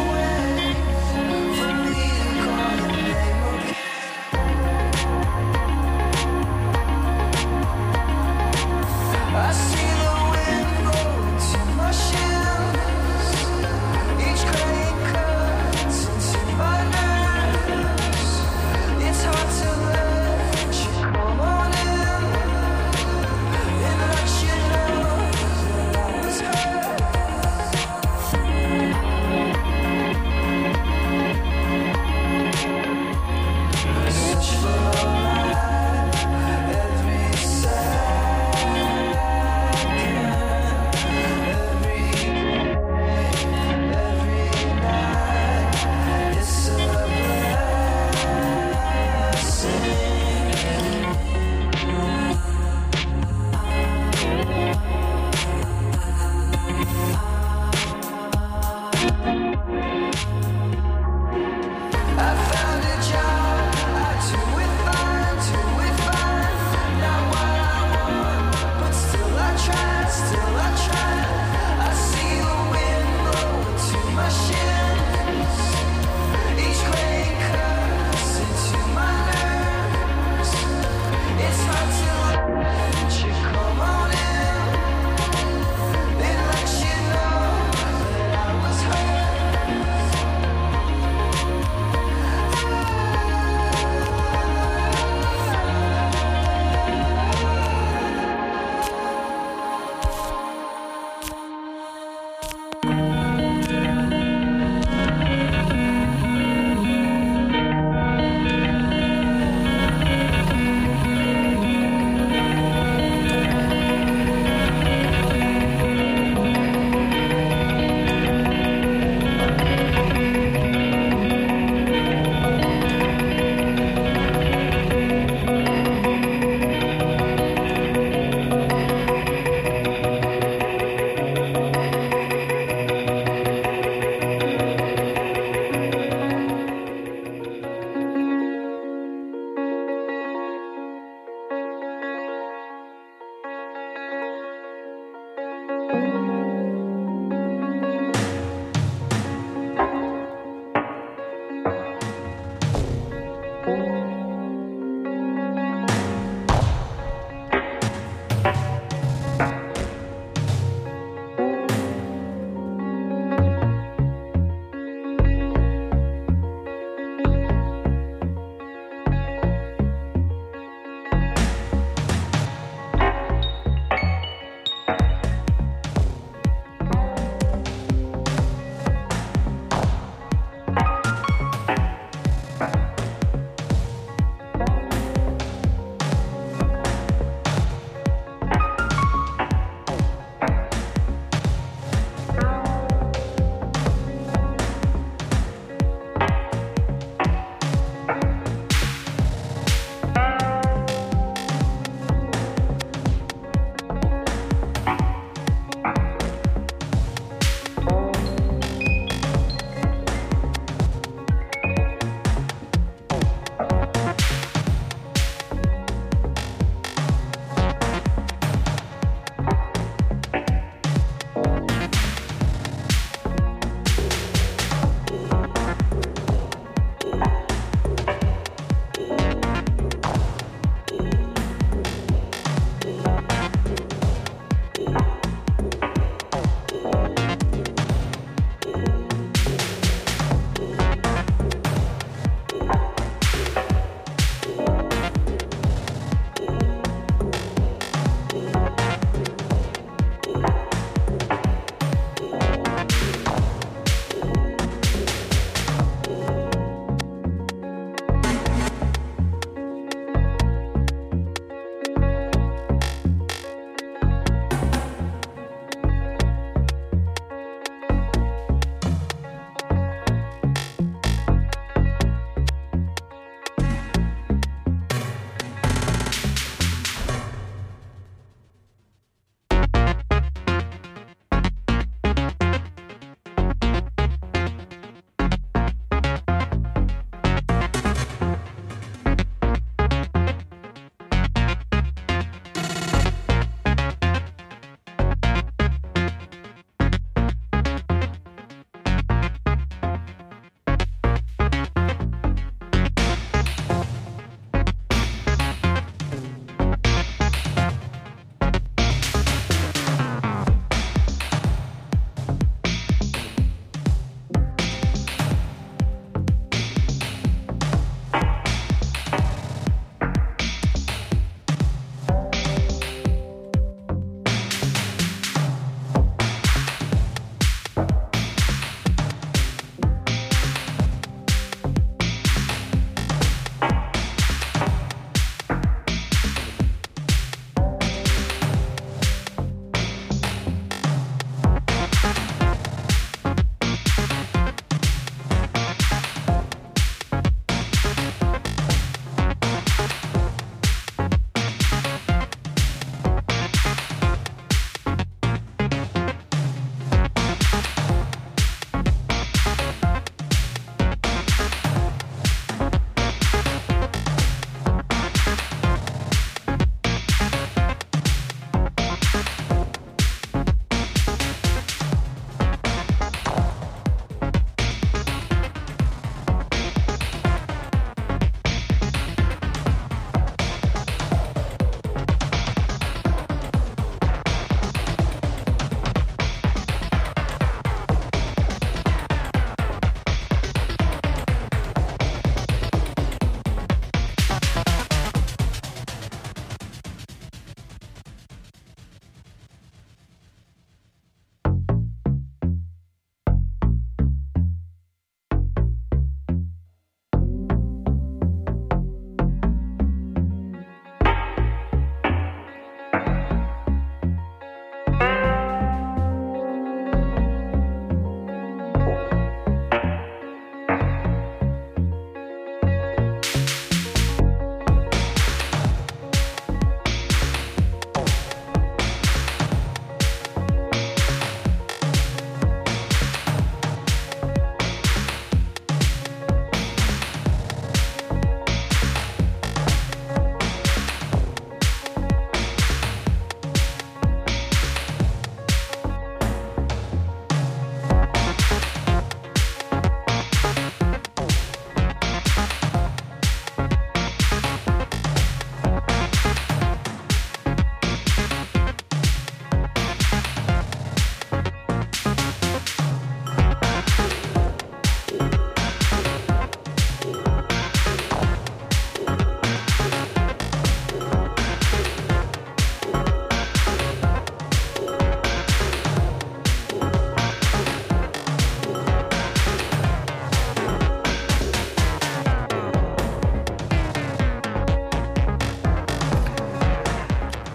Don't you wait for me to call your name, okay?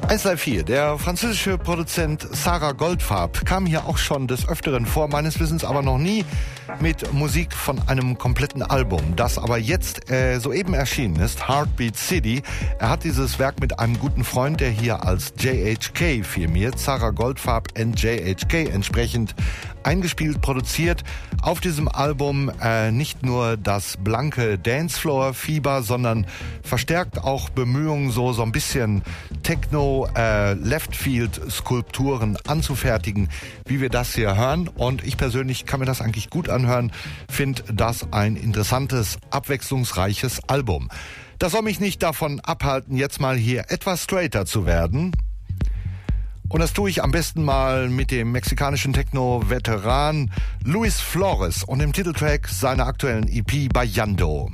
eins Live vier. Der französische Produzent Sarah Goldfarb kam hier auch schon des Öfteren vor, meines Wissens aber noch nie mit Musik von einem kompletten Album. Das aber jetzt äh, soeben erschienen ist, Heartbeat City. Er hat dieses Werk mit einem guten Freund, der hier als J H K firmiert, Sarah Goldfarb and J H K entsprechend eingespielt, produziert. Auf diesem Album äh, nicht nur das blanke Dancefloor-Fieber, sondern verstärkt auch Bemühungen, so so ein bisschen Techno, äh, Leftfield-Skulpturen anzufertigen, wie wir das hier hören. Und ich persönlich kann mir das eigentlich gut anhören, finde das ein interessantes, abwechslungsreiches Album. Das soll mich nicht davon abhalten, jetzt mal hier etwas straighter zu werden. Und das tue ich am besten mal mit dem mexikanischen Techno-Veteran Luis Flores und dem Titeltrack seiner aktuellen E P Bayando.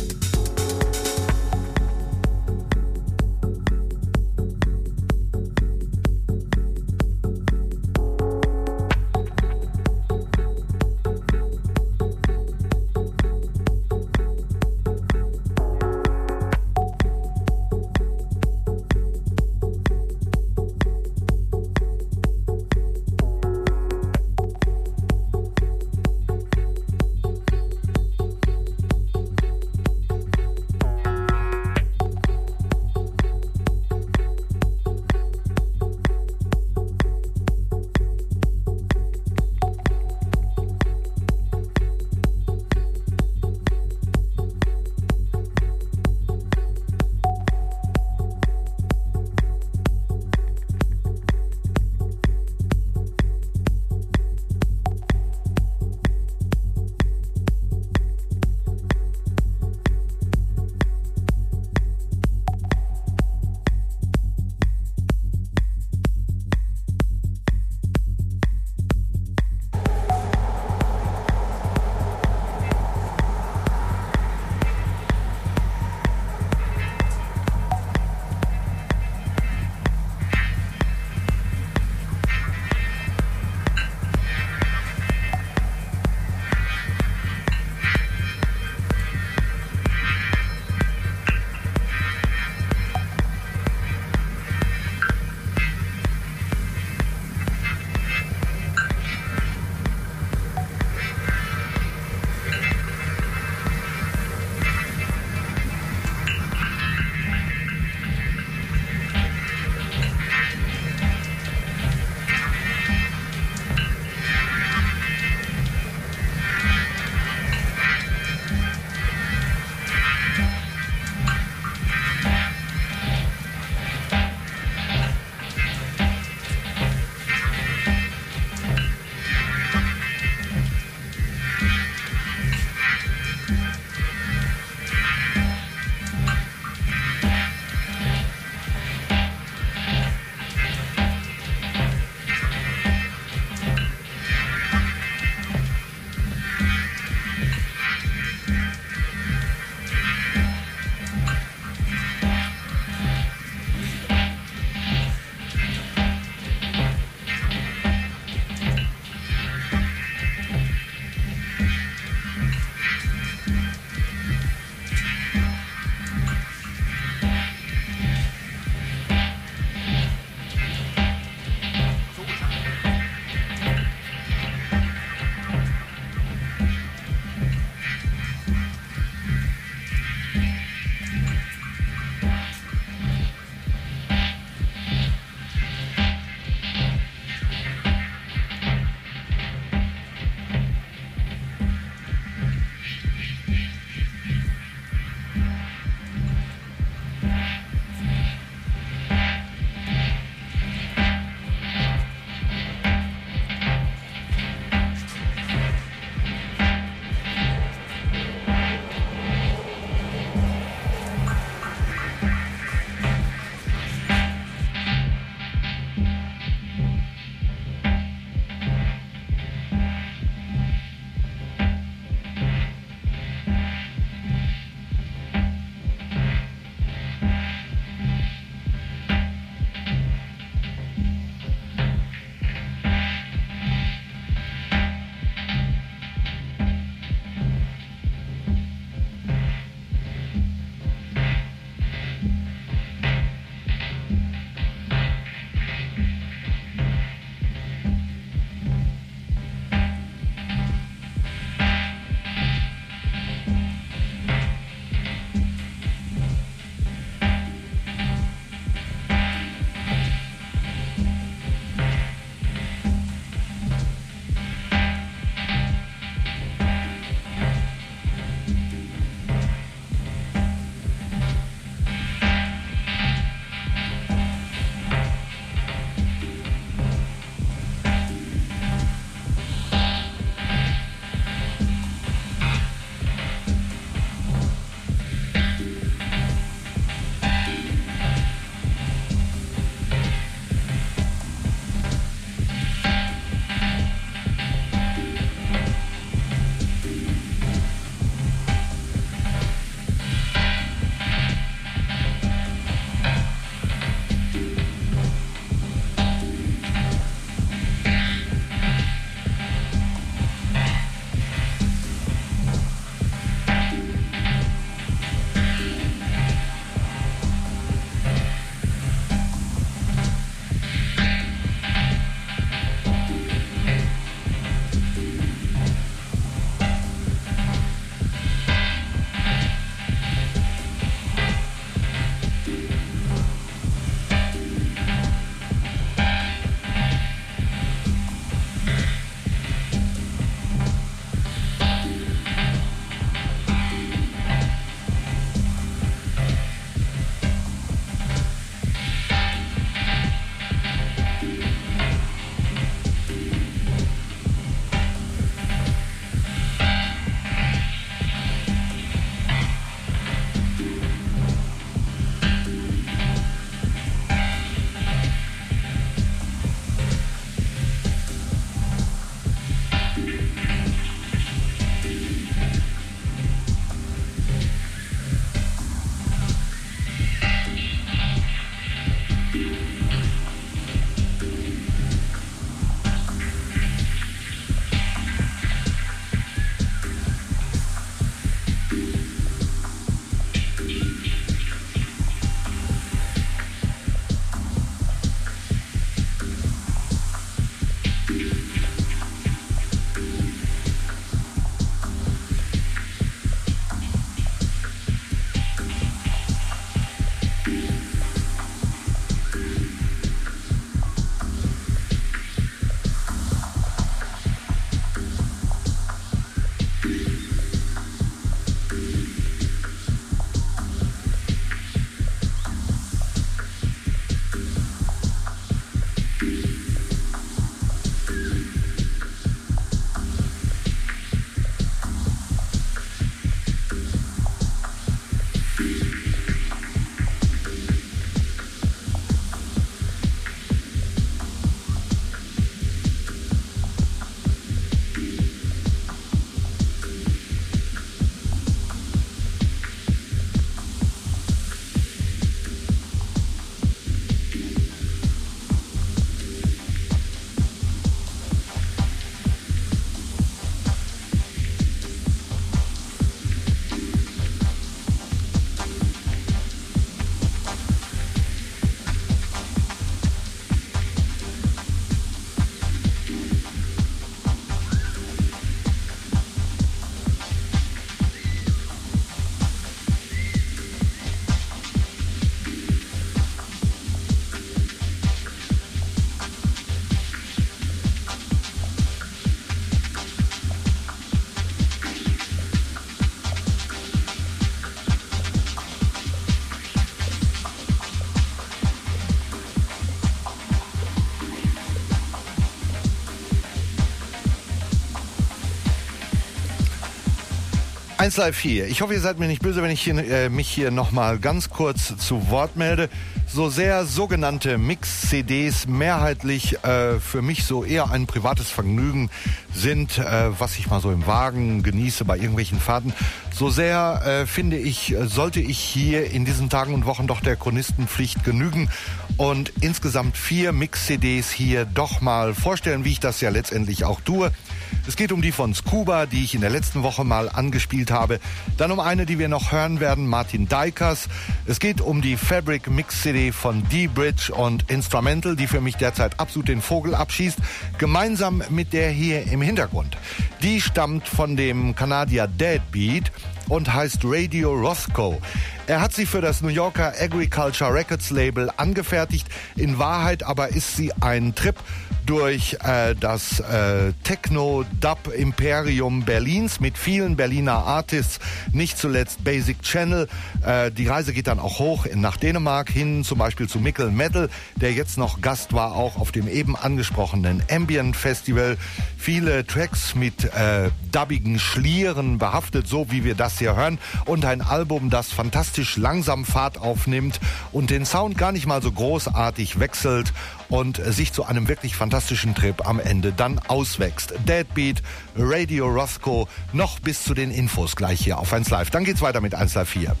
eins Live vier. Ich hoffe, ihr seid mir nicht böse, wenn ich hier, äh, mich hier nochmal ganz kurz zu Wort melde. So sehr sogenannte Mix-C Ds mehrheitlich äh, für mich so eher ein privates Vergnügen sind, äh, was ich mal so im Wagen genieße bei irgendwelchen Fahrten. So sehr, äh, finde ich, sollte ich hier in diesen Tagen und Wochen doch der Chronistenpflicht genügen und insgesamt vier Mix-C Ds hier doch mal vorstellen, wie ich das ja letztendlich auch tue. Es geht um die von Scuba, die ich in der letzten Woche mal angespielt habe. Dann um eine, die wir noch hören werden, Martin Dykers. Es geht um die Fabric Mix-C D von D-Bridge und Instrumental, die für mich derzeit absolut den Vogel abschießt. Gemeinsam mit der hier im Hintergrund. Die stammt von dem Kanadier Deadbeat und heißt Radio Roscoe. Er hat sie für das New Yorker Agriculture Records Label angefertigt. In Wahrheit aber ist sie ein Trip durch äh, das äh, Techno-Dub-Imperium Berlins mit vielen Berliner Artists, nicht zuletzt Basic Channel. Äh, die Reise geht dann auch hoch nach Dänemark hin, zum Beispiel zu Mikkel Metal, der jetzt noch Gast war, auch auf dem eben angesprochenen Ambient Festival. Viele Tracks mit äh, dubbigen Schlieren behaftet, so wie wir das hier hören. Und ein Album, das fantastisch langsam Fahrt aufnimmt und den Sound gar nicht mal so großartig wechselt und sich zu einem wirklich fantastischen Trip am Ende dann auswächst. Deadbeat, Radio Roscoe, noch bis zu den Infos gleich hier auf eins Live. Dann geht's weiter mit eins Live vier.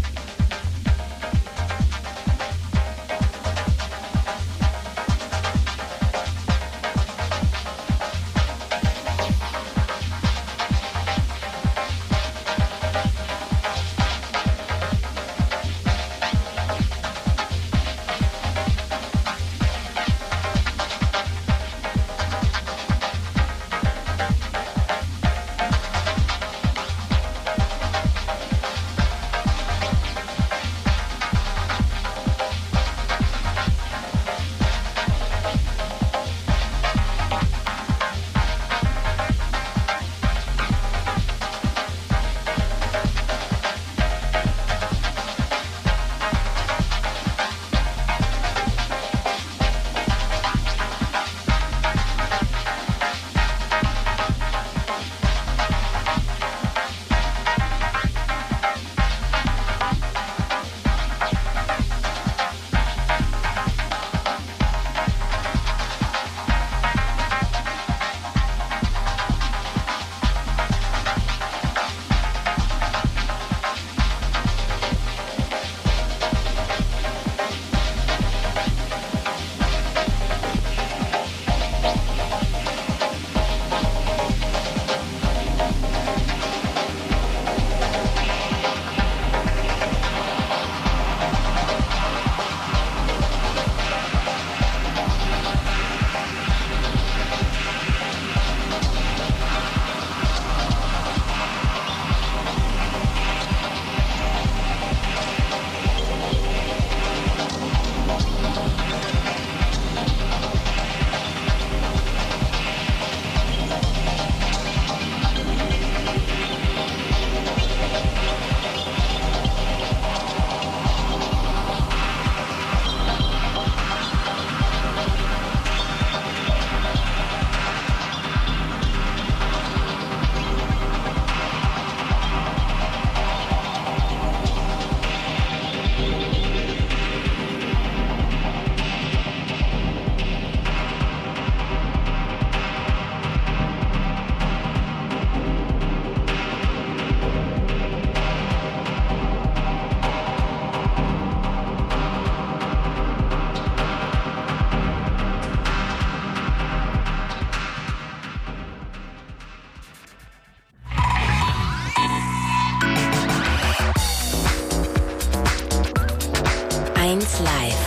eins Live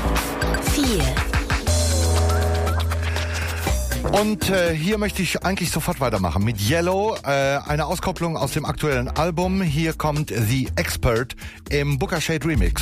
vier. Und äh, hier möchte ich eigentlich sofort weitermachen mit Yellow, äh, eine Auskopplung aus dem aktuellen Album. Hier kommt The Expert im Booker Shade Remix.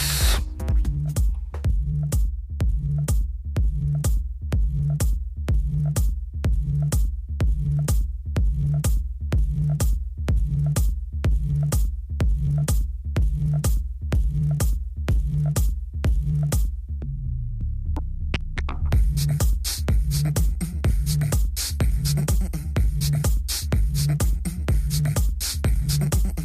Mm-hmm.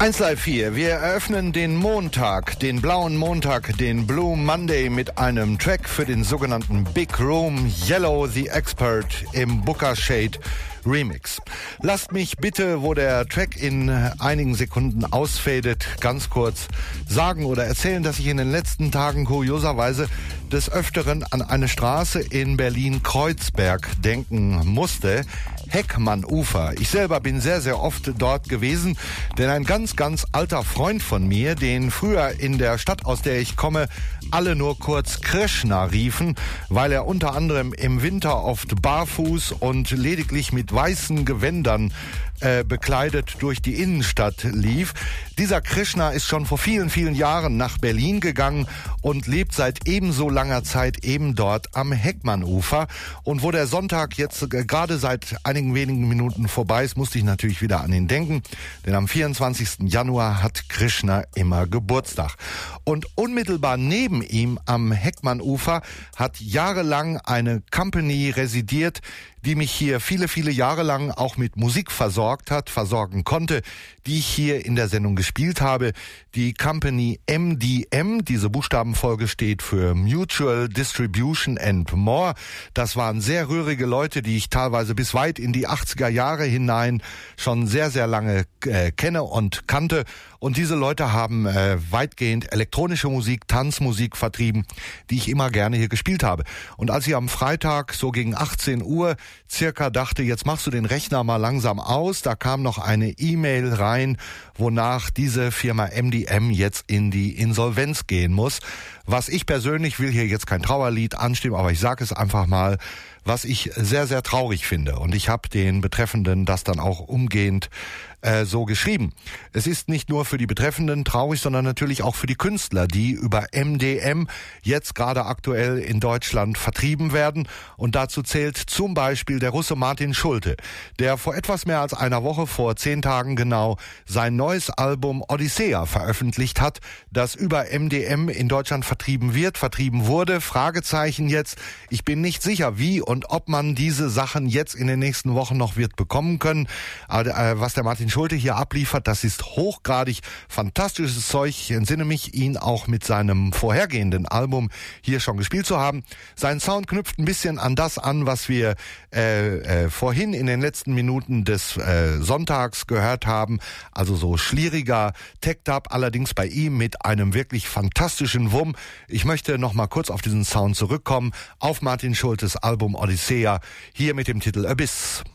eins Live vier. Wir eröffnen den Montag, den blauen Montag, den Blue Monday mit einem Track für den sogenannten Big Room, Yellow the Expert im Booker Shade Remix. Lasst mich bitte, wo der Track in einigen Sekunden ausfadet, ganz kurz sagen oder erzählen, dass ich in den letzten Tagen kurioserweise des Öfteren an eine Straße in Berlin-Kreuzberg denken musste. Heckmann-Ufer. Ich selber bin sehr, sehr oft dort gewesen, denn ein ganz, ganz alter Freund von mir, den früher in der Stadt, aus der ich komme, alle nur kurz Krishna riefen, weil er unter anderem im Winter oft barfuß und lediglich mit weißen Gewändern äh, bekleidet durch die Innenstadt lief. Dieser Krishna ist schon vor vielen, vielen Jahren nach Berlin gegangen und lebt seit ebenso langer Zeit eben dort am Heckmann-Ufer. Und wo der Sonntag jetzt äh, gerade seit einigen wenigen Minuten vorbei ist, musste ich natürlich wieder an ihn denken, denn am vierundzwanzigsten Januar hat Krishna immer Geburtstag. Und unmittelbar neben ihm am Heckmann-Ufer hat jahrelang eine Company residiert, die mich hier viele, viele Jahre lang auch mit Musik versorgt hat, versorgen konnte, die ich hier in der Sendung gespielt habe. Die Company M D M, diese Buchstabenfolge steht für Mutual Distribution and More. Das waren sehr rührige Leute, die ich teilweise bis weit in die achtziger Jahre hinein schon sehr, sehr lange äh, kenne und kannte. Und diese Leute haben äh, weitgehend elektronische Musik, Tanzmusik vertrieben, die ich immer gerne hier gespielt habe. Und als ich am Freitag so gegen achtzehn Uhr circa dachte, jetzt machst du den Rechner mal langsam aus, da kam noch eine E-Mail rein, wonach diese Firma M D M jetzt in die Insolvenz gehen muss. Was ich persönlich, will hier jetzt kein Trauerlied anstimmen, aber ich sage es einfach mal, was ich sehr, sehr traurig finde. Und ich habe den Betreffenden das dann auch umgehend äh, so geschrieben. Es ist nicht nur für die Betreffenden traurig, sondern natürlich auch für die Künstler, die über M D M jetzt gerade aktuell in Deutschland vertrieben werden. Und dazu zählt zum Beispiel der Russe Martin Schulte, der vor etwas mehr als einer Woche, vor zehn Tagen genau, sein neues Album Odyssea veröffentlicht hat, das über M D M in Deutschland vertrieben wird, vertrieben wurde. Fragezeichen jetzt. Ich bin nicht sicher, wie und ob man diese Sachen jetzt in den nächsten Wochen noch wird bekommen können. Aber äh, was der Martin Schulte hier abliefert, das ist hochgradig fantastisches Zeug. Ich entsinne mich, ihn auch mit seinem vorhergehenden Album hier schon gespielt zu haben. Sein Sound knüpft ein bisschen an das an, was wir äh, äh, vorhin in den letzten Minuten des äh, Sonntags gehört haben. Also so schlieriger Tech-Dub, allerdings bei ihm mit einem wirklich fantastischen Wumm. Ich möchte noch mal kurz auf diesen Sound zurückkommen, auf Martin Schultes Album Odyssea, hier mit dem Titel Abyss.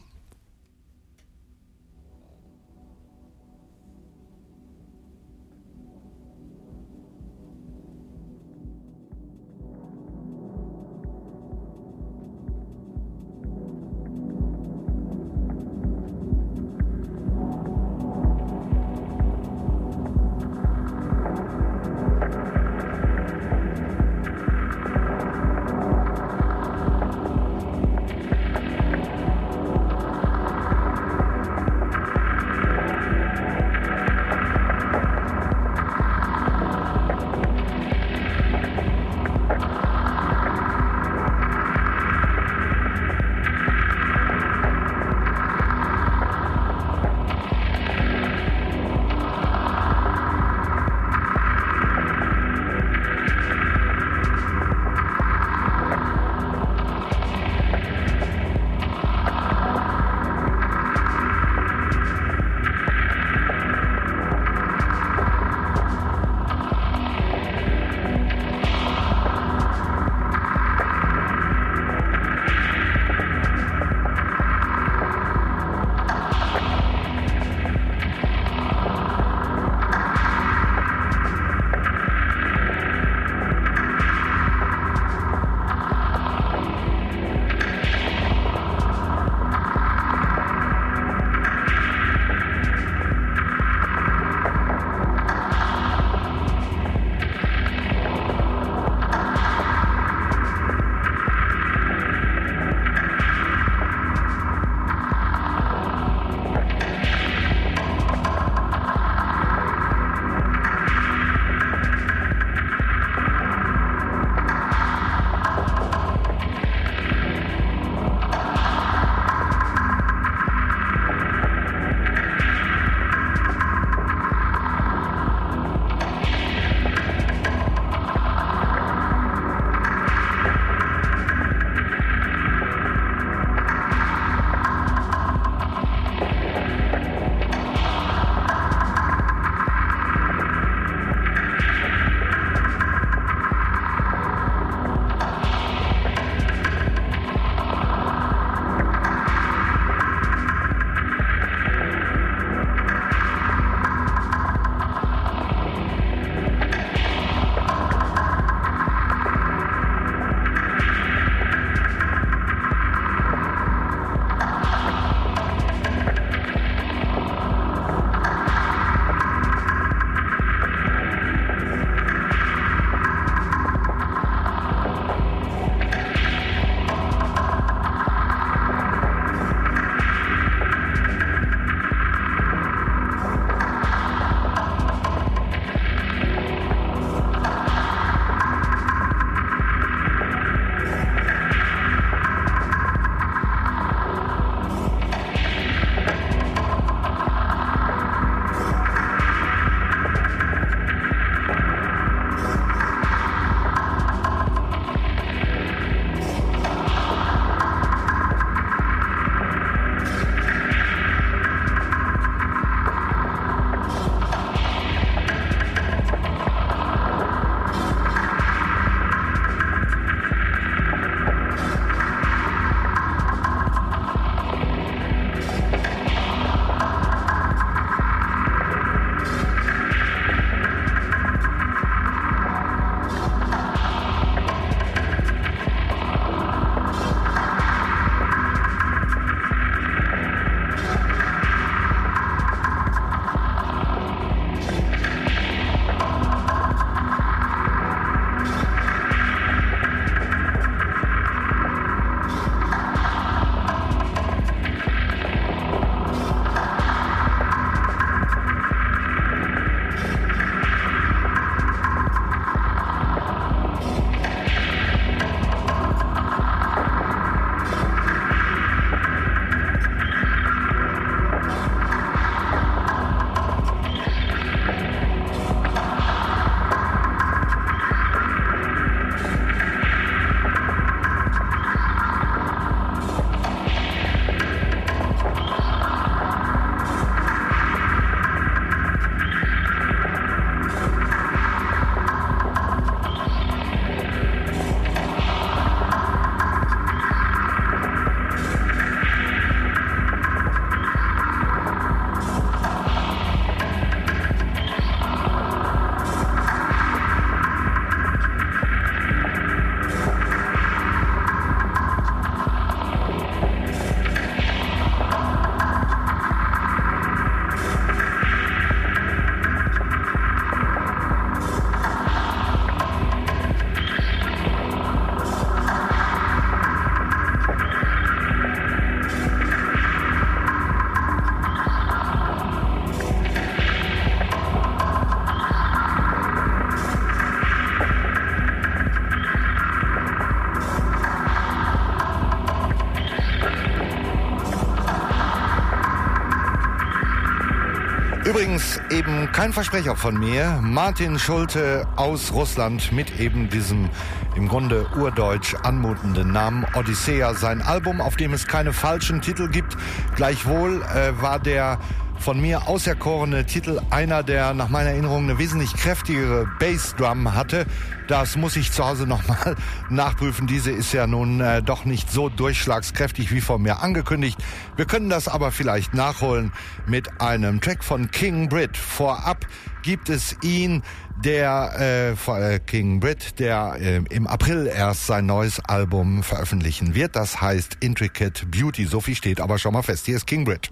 Übrigens eben kein Versprecher von mir. Martin Schulte aus Russland mit eben diesem im Grunde urdeutsch anmutenden Namen Odyssea. Sein Album, auf dem es keine falschen Titel gibt. Gleichwohl äh, war der von mir auserkorene Titel einer, der nach meiner Erinnerung eine wesentlich kräftigere Bassdrum hatte. Das muss ich zu Hause nochmal nachprüfen. Diese ist ja nun äh, doch nicht so durchschlagskräftig wie von mir angekündigt. Wir können das aber vielleicht nachholen mit einem Track von King Britt. Vorab gibt es ihn, der äh, King Britt, der äh, im April erst sein neues Album veröffentlichen wird. Das heißt Intricate Beauty. So viel steht aber schon mal fest. Hier ist King Britt.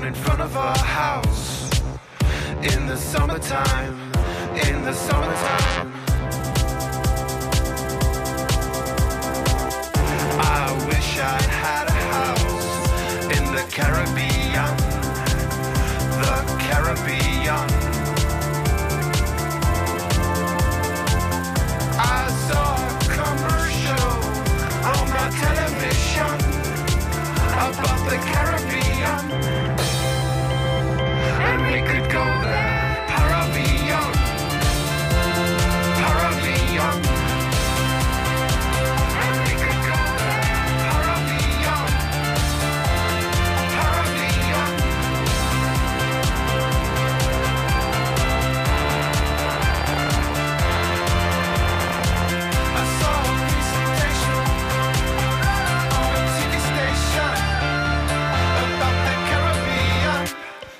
in front of our house. In the summertime, in the summertime. I wish I had a house in the Caribbean, the Caribbean. I saw a commercial on my television about the Caribbean, and we could go there, Paravion, Paravion, and we could go there, Paravion, Paravion. I saw a presentation on a T V station about the Caribbean.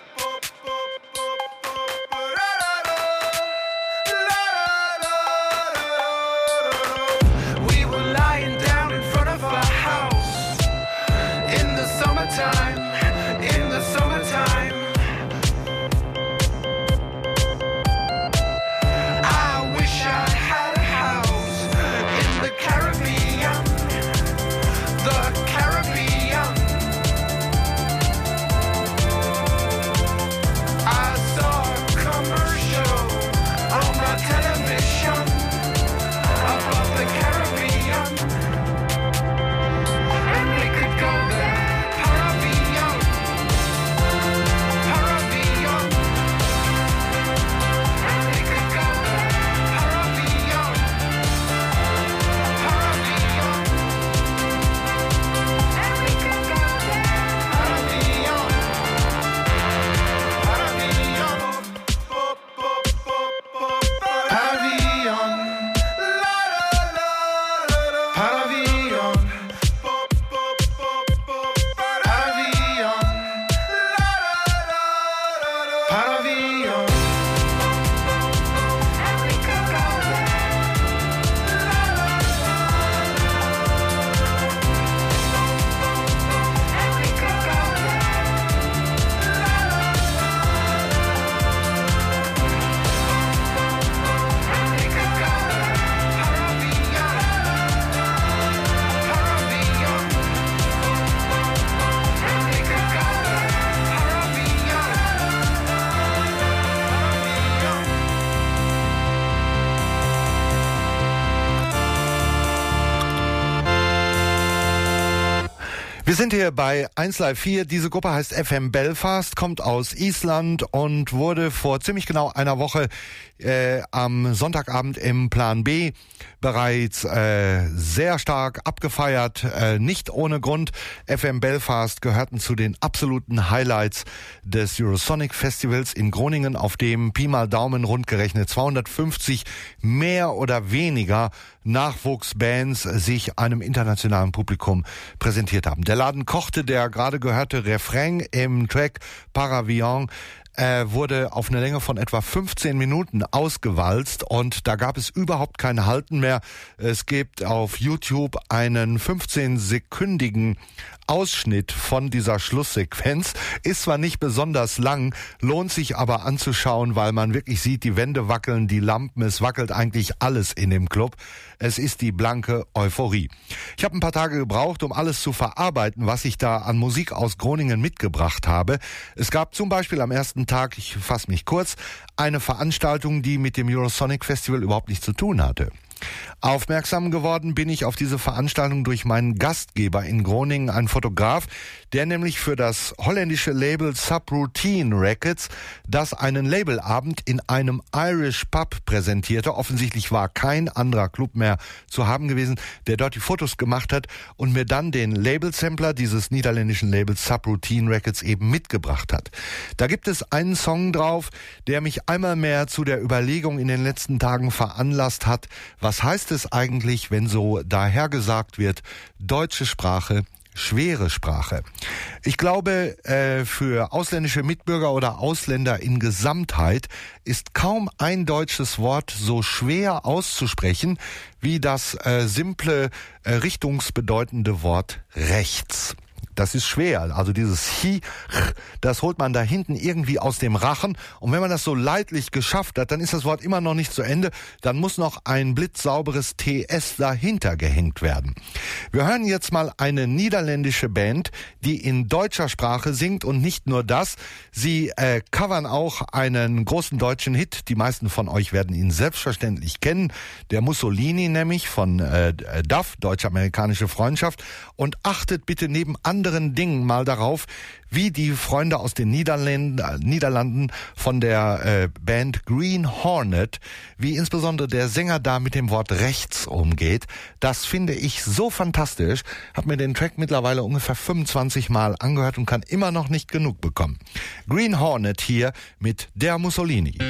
We were lying down in front of our house in the summertime, in the summertime. I wish I had a house in the Caribbean, the Caribbean. I saw a commercial on my television about the Caribbean, and we could go there, Paravion, Paravion, and we could go there, Paravion, Paravion, and we could go there, Paravion, Paravion, Paravion, la la la la, Paravion, Paravion, la la la la, Paravion, and we could go there, la la la, and we could go there, la la la, and we could go there, Paravion, Paravion, and we could go there, Paravion, Paravion. Wir sind hier bei eins Live vier. Diese Gruppe heißt F M Belfast, kommt aus Island und wurde vor ziemlich genau einer Woche äh, am Sonntagabend im Plan B bereits äh, sehr stark abgefeiert. Äh, nicht ohne Grund. F M Belfast gehörten zu den absoluten Highlights des Eurosonic Festivals in Groningen, auf dem Pi mal Daumen rund gerechnet zweihundertfünfzig mehr oder weniger Nachwuchsbands sich einem internationalen Publikum präsentiert haben. Der Laden kochte, der gerade gehörte Refrain im Track Paravion äh, wurde auf eine Länge von etwa fünfzehn Minuten ausgewalzt und da gab es überhaupt kein Halten mehr. Es gibt auf YouTube einen fünfzehn-sekündigen Ausschnitt von dieser Schlusssequenz. Ist zwar nicht besonders lang, lohnt sich aber anzuschauen, weil man wirklich sieht, die Wände wackeln, die Lampen, es wackelt eigentlich alles in dem Club. Es ist die blanke Euphorie. Ich habe ein paar Tage gebraucht, um alles zu verarbeiten, was ich da an Musik aus Groningen mitgebracht habe. Es gab zum Beispiel am ersten Tag, ich fasse mich kurz, eine Veranstaltung, die mit dem Eurosonic Festival überhaupt nichts zu tun hatte. Aufmerksam geworden bin ich auf diese Veranstaltung durch meinen Gastgeber in Groningen, einen Fotograf, der nämlich für das holländische Label Subroutine Records das einen Labelabend in einem Irish Pub präsentierte. Offensichtlich war kein anderer Club mehr zu haben gewesen, der dort die Fotos gemacht hat und mir dann den Labelsampler dieses niederländischen Labels Subroutine Records eben mitgebracht hat. Da gibt es einen Song drauf, der mich einmal mehr zu der Überlegung in den letzten Tagen veranlasst hat, was heißt es eigentlich, wenn so dahergesagt wird, deutsche Sprache, schwere Sprache. Ich glaube, äh, für ausländische Mitbürger oder Ausländer in Gesamtheit ist kaum ein deutsches Wort so schwer auszusprechen wie das äh, simple, äh, richtungsbedeutende Wort rechts. das ist schwer. Also dieses Hi, das holt man da hinten irgendwie aus dem Rachen. Und wenn man das so leidlich geschafft hat, dann ist das Wort immer noch nicht zu Ende. Dann muss noch ein blitzsauberes T S dahinter gehängt werden. Wir hören jetzt mal eine niederländische Band, die in deutscher Sprache singt und nicht nur das. Sie äh, covern auch einen großen deutschen Hit. Die meisten von euch werden ihn selbstverständlich kennen. Der Mussolini nämlich von äh, D A F, Deutsch-Amerikanische Freundschaft. Und achtet bitte neben anderen Dingen mal darauf, wie die Freunde aus den Niederlanden, äh, Niederlanden von der äh, Band Green Hornet, wie insbesondere der Sänger da mit dem Wort rechts umgeht. Das finde ich so fantastisch. Hab mir den Track mittlerweile ungefähr fünfundzwanzig Mal angehört und kann immer noch nicht genug bekommen. Green Hornet hier mit Der Mussolini.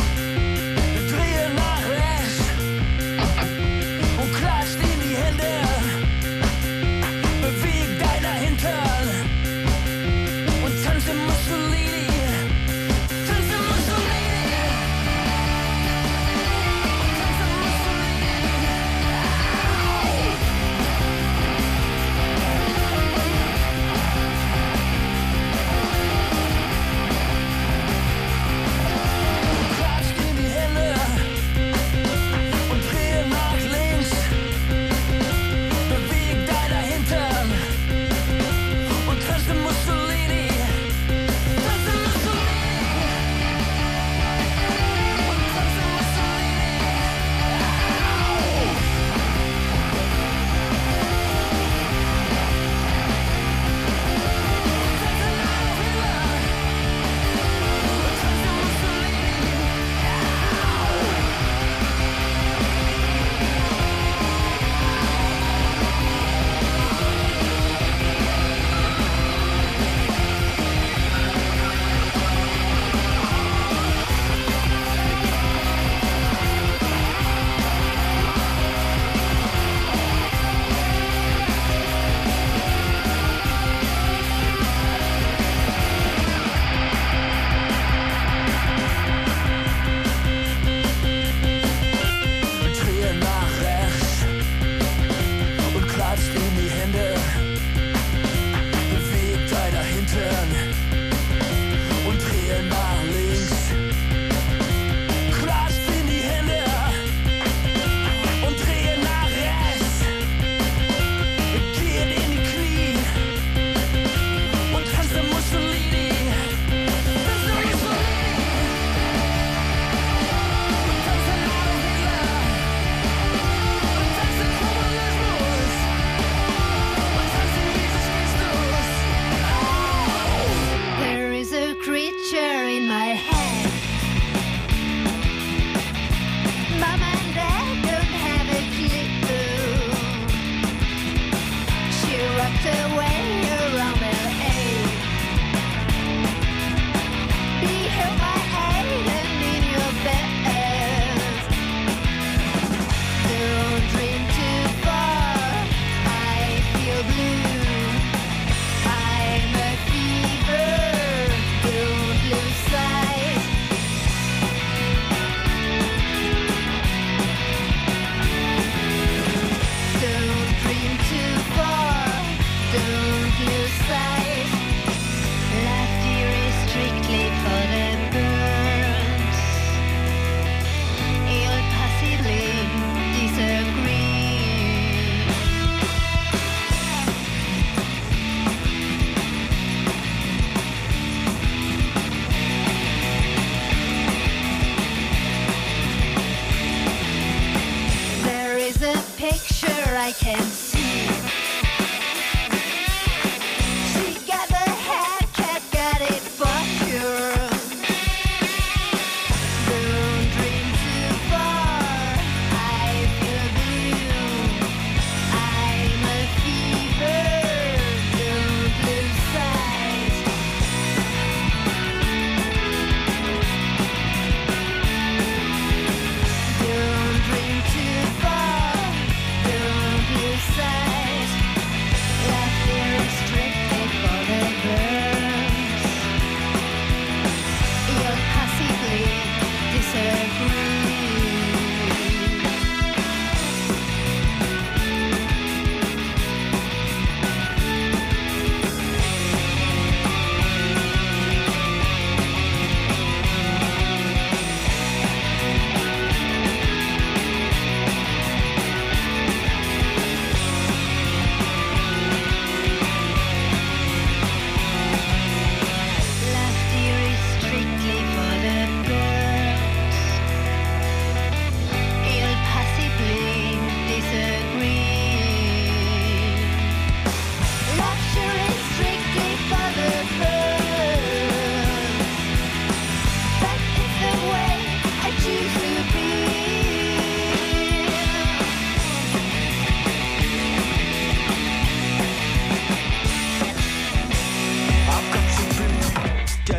Drehe nach rechts und klatscht in die Hände.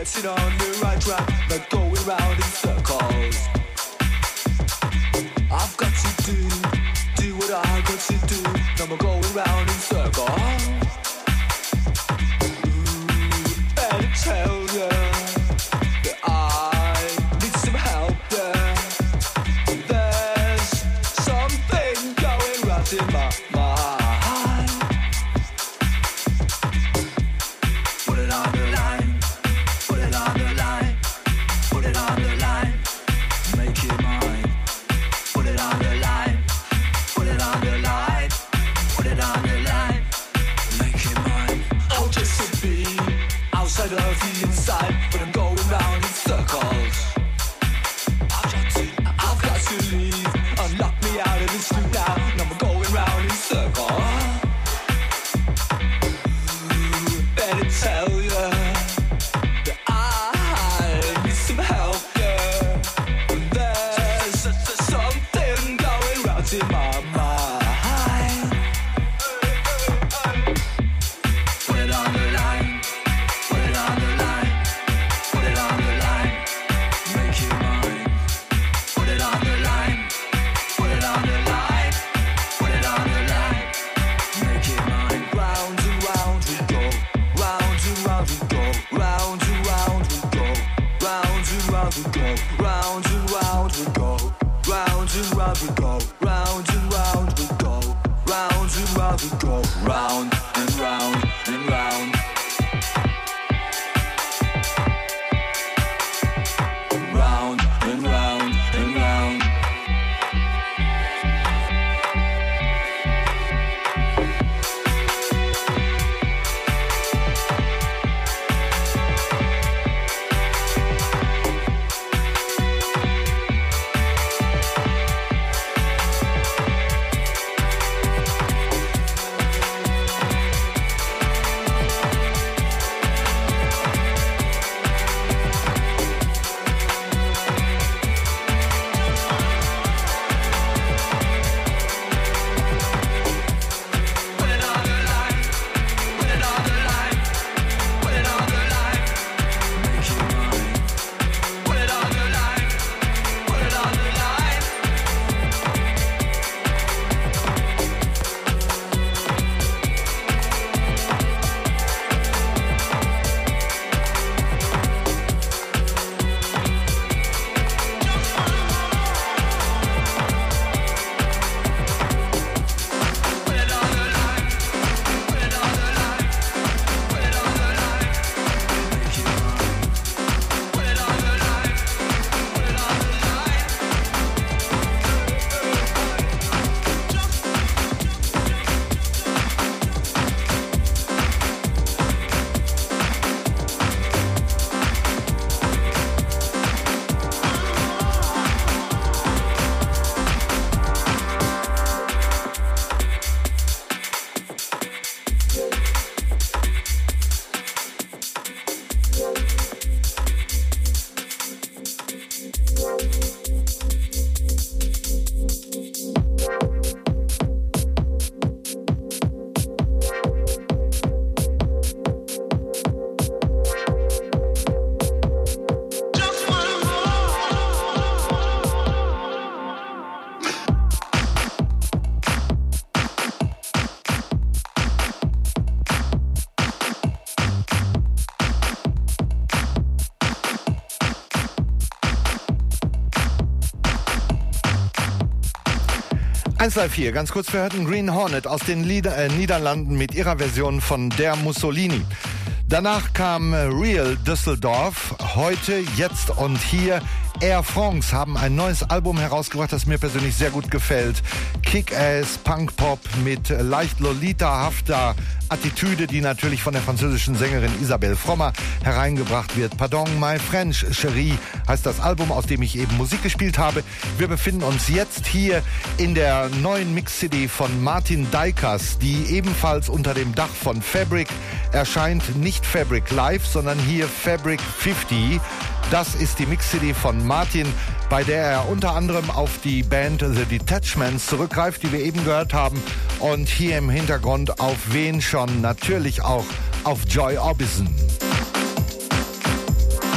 getting on the right track, not going round in circles. I've got to do, do what I got to do, no more going round in circles. Ooh, better tell ya that I need some help, yeah. There's something going right in my mind. Put it on the line, put it on the line, put it on the line, make it mine. Put it on the line, put it on the line, put it on the line, make it mine. I'll just be outside of the inside, but I'm going round in circles. I've got to, I've got to leave, unlock me out of this loop now, now I'm going round in circles. Ooh, better tell ya that I need some help, yeah. There's something going round in my mind. Put it on the line, put it on the line, put it on the line, make it mine. Put it on the line, put it on the line, put it on the line, make it mine. Round and round we go, round and round we go, round and round we go, round and round we go, round and round we go, round and round we go, round and round we go, round and round we go, round and round and round. Round and round and round. Put it on the line, put it on the line, put it on the line, make it mine. Put it on the line, put it on the line. Put it on the line, put it on the line, put it on the line, make it mine. Put it on the line, put it on the line. eins Live vier, ganz kurz, wir hörten Green Hornet aus den Lieder, äh, Niederlanden mit ihrer Version von Der Mussolini. Danach kam Real Düsseldorf, heute, jetzt und hier. Air France haben ein neues Album herausgebracht, das mir persönlich sehr gut gefällt. Kick-Ass, Punk-Pop mit leicht Lolita-hafter Attitüde, die natürlich von der französischen Sängerin Isabelle Frommer hereingebracht wird. Pardon, my French Chérie heißt das Album, aus dem ich eben Musik gespielt habe. Wir befinden uns jetzt hier in der neuen Mix-C D von Martin Dykers, die ebenfalls unter dem Dach von Fabric erscheint. Nicht Fabric Live, sondern hier Fabric fünfzig. Das ist die Mix-C D von Martin, bei der er unter anderem auf die Band The Detachments zurückgreift, die wir eben gehört haben. Und hier im Hintergrund auf wen schon? Natürlich auch auf Joy Orbison.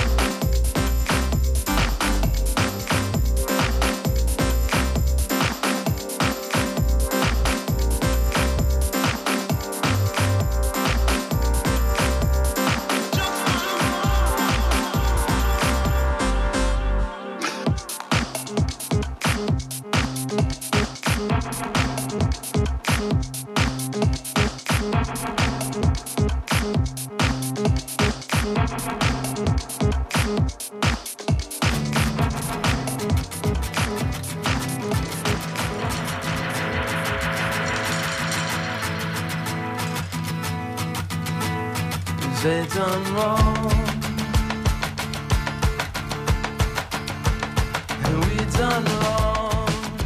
They done wrong, and we done wrong.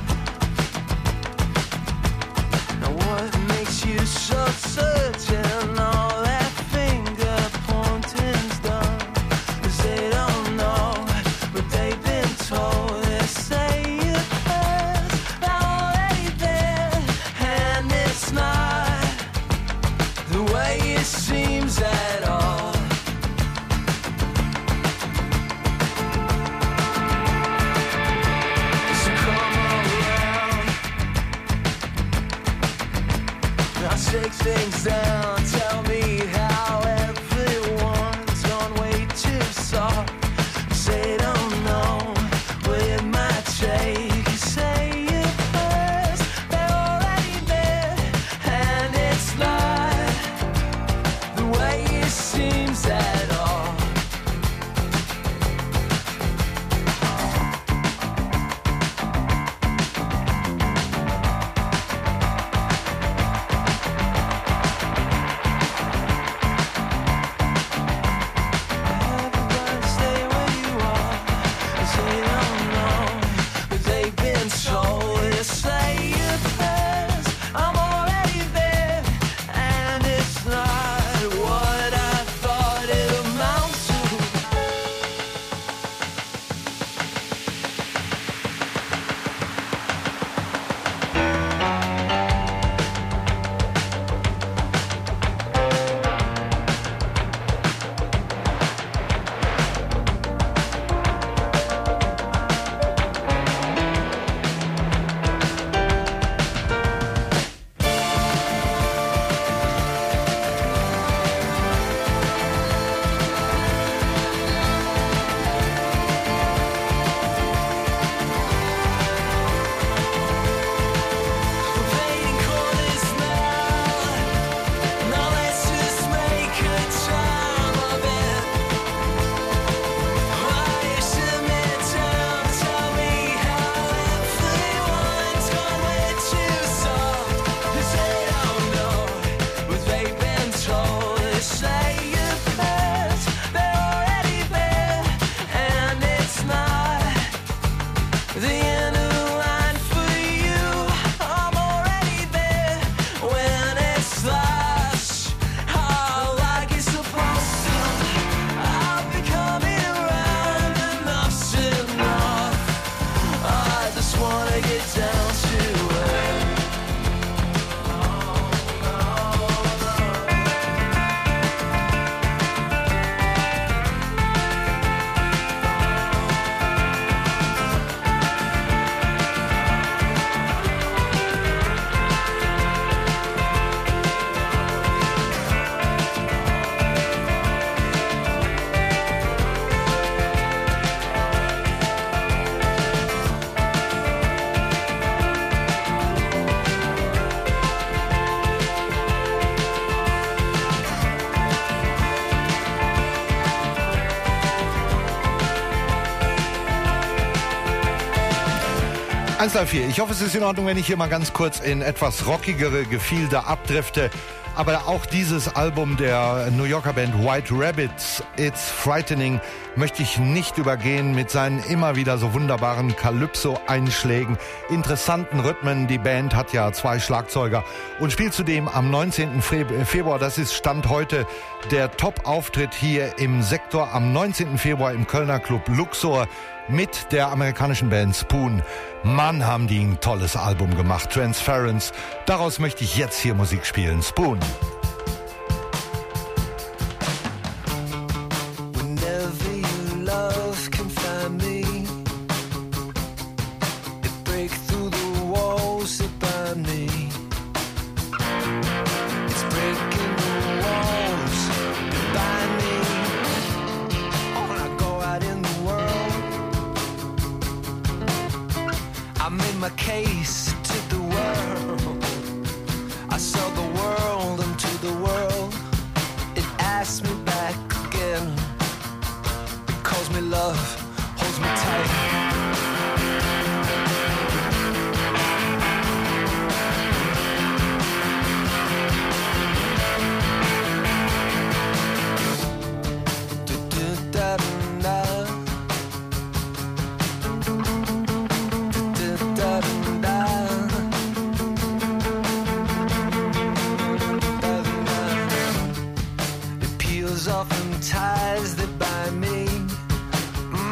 Now what makes you so certain all that finger pointing's done? 'Cause they don't know, but they've been told. They say it has already been, and it's not the way it seems at all. So come around, now shake things down. Tell me how everyone's gone way too soft. Say don't know what it might take. Say it has, they're already there, and it's not the way it seems at all. Everybody stay where you are, 'cause they don't know, but they've been told. They say it has, I'm already there, and it's not what I thought it amounted to. Fading corners now. Now let's just make a time of it. Why you sit me down? Tell me how everyone's gone way too soft. 'Cause they don't know what they've been told. They say it has, they're already there, and it's not the end of the line for you. I'm already there when it's lost. Oh, like it's supposed to. I'll be coming around, enough's enough. I just wanna get down to it. eins drei vier. Ich hoffe, es ist in Ordnung, wenn ich hier mal ganz kurz in etwas rockigere Gefilde abdrifte. Aber auch dieses Album der New Yorker Band White Rabbits, It's Frightening, möchte ich nicht übergehen mit seinen immer wieder so wunderbaren Calypso-Einschlägen, interessanten Rhythmen. Die Band hat ja zwei Schlagzeuger und spielt zudem am neunzehnten Februar, das ist Stand heute, der Top-Auftritt hier im Sektor am neunzehnten Februar im Kölner Club Luxor mit der amerikanischen Band Spoon. Mann, haben die ein tolles Album gemacht, Transference. Daraus möchte ich jetzt hier Musik spielen. Spoon. Whenever you love can find me, it break through the walls that bind me. It's breaking the walls that bind me. When I go out in the world, I made my case to the world. I sold the world into the world. It asked me back again. love holds me tight. Off from ties that bind me.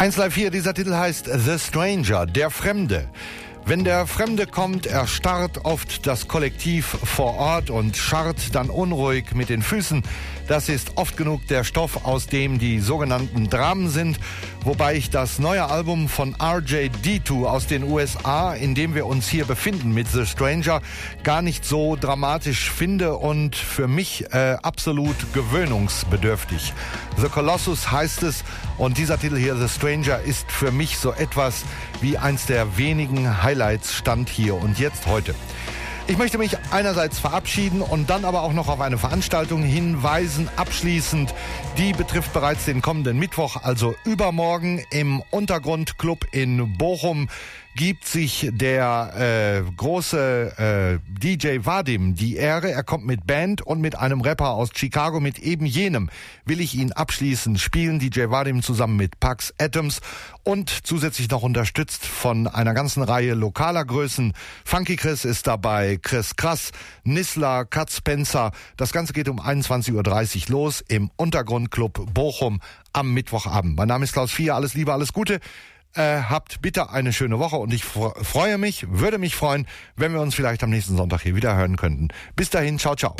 eins Live vier, dieser Titel heißt The Stranger, der Fremde. Wenn der Fremde kommt, erstarrt oft das Kollektiv vor Ort und scharrt dann unruhig mit den Füßen. Das ist oft genug der Stoff, aus dem die sogenannten Dramen sind, wobei ich das neue Album von R J D zwei aus den U S A, in dem wir uns hier befinden mit The Stranger, gar nicht so dramatisch finde und für mich äh, absolut gewöhnungsbedürftig. The Colossus heißt es und dieser Titel hier, The Stranger, ist für mich so etwas wie eins der wenigen Highlights Stand hier und jetzt heute. Ich möchte mich einerseits verabschieden und dann aber auch noch auf eine Veranstaltung hinweisen, abschließend. Die betrifft bereits den kommenden Mittwoch, also übermorgen im Untergrundclub in Bochum gibt sich der äh, große äh, D J Vadim die Ehre. Er kommt mit Band und mit einem Rapper aus Chicago, mit eben jenem will ich ihn abschließend spielen. D J Vadim zusammen mit Pax Atoms und zusätzlich noch unterstützt von einer ganzen Reihe lokaler Größen. Funky Chris ist dabei, Chris Krass, Nissler, Kat Spencer. Das Ganze geht um einundzwanzig Uhr dreißig los im Untergrundclub Bochum am Mittwochabend. Mein Name ist Klaus Vier, alles Liebe, alles Gute. Äh, habt bitte eine schöne Woche und ich freue mich, würde mich freuen, wenn wir uns vielleicht am nächsten Sonntag hier wieder hören könnten. Bis dahin, ciao, ciao.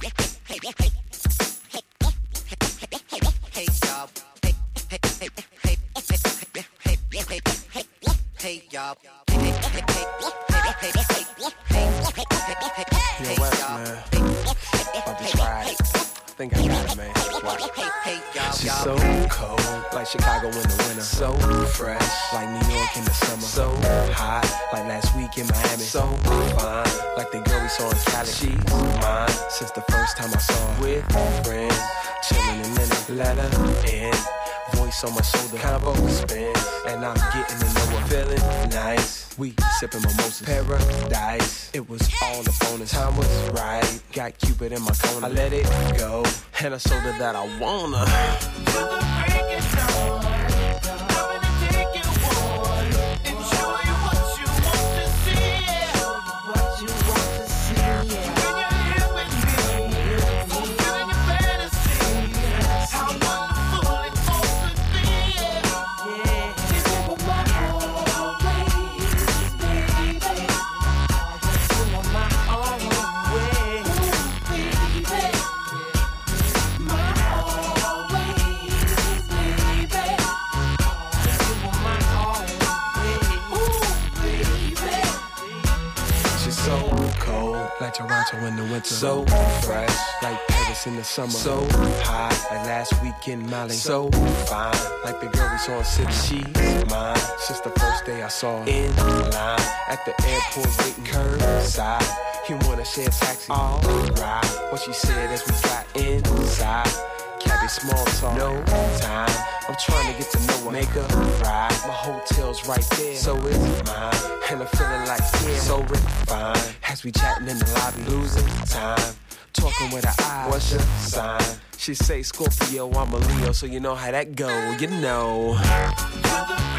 Think I got it, man. She's so cold, like Chicago in the winter. So fresh, like New York in the summer. So hot, like last week in Miami. So fine, like the girl we saw in Cali. She's mine since the first time I saw her. With friends, chilling in minute. Let her in, voice on my shoulder. Combo spin, and I'm getting to know her. Feeling nice. We sipping mimosas, paradise. It was all the bonus. Time was right. Got Cupid in my corner. I let it go, and I showed her that I wanna. Like Toronto in the winter. So fresh, like Paris in the summer. So hot, like last week in Mali. So fine, like the girl we saw in City. She's mine since the first day I saw her. In line at the airport waiting curbside. You wanna share a taxi? Alright. What she said as we got inside. Cabby small talk, no time. I'm trying to get to know her. Make her ride. My hotel's right there, so it's mine. And I'm feeling like yeah, so refined. As we chatting in the lobby, losing time. Talking with her eyes. What's your sign? She say Scorpio, I'm a Leo, so you know how that go. You know.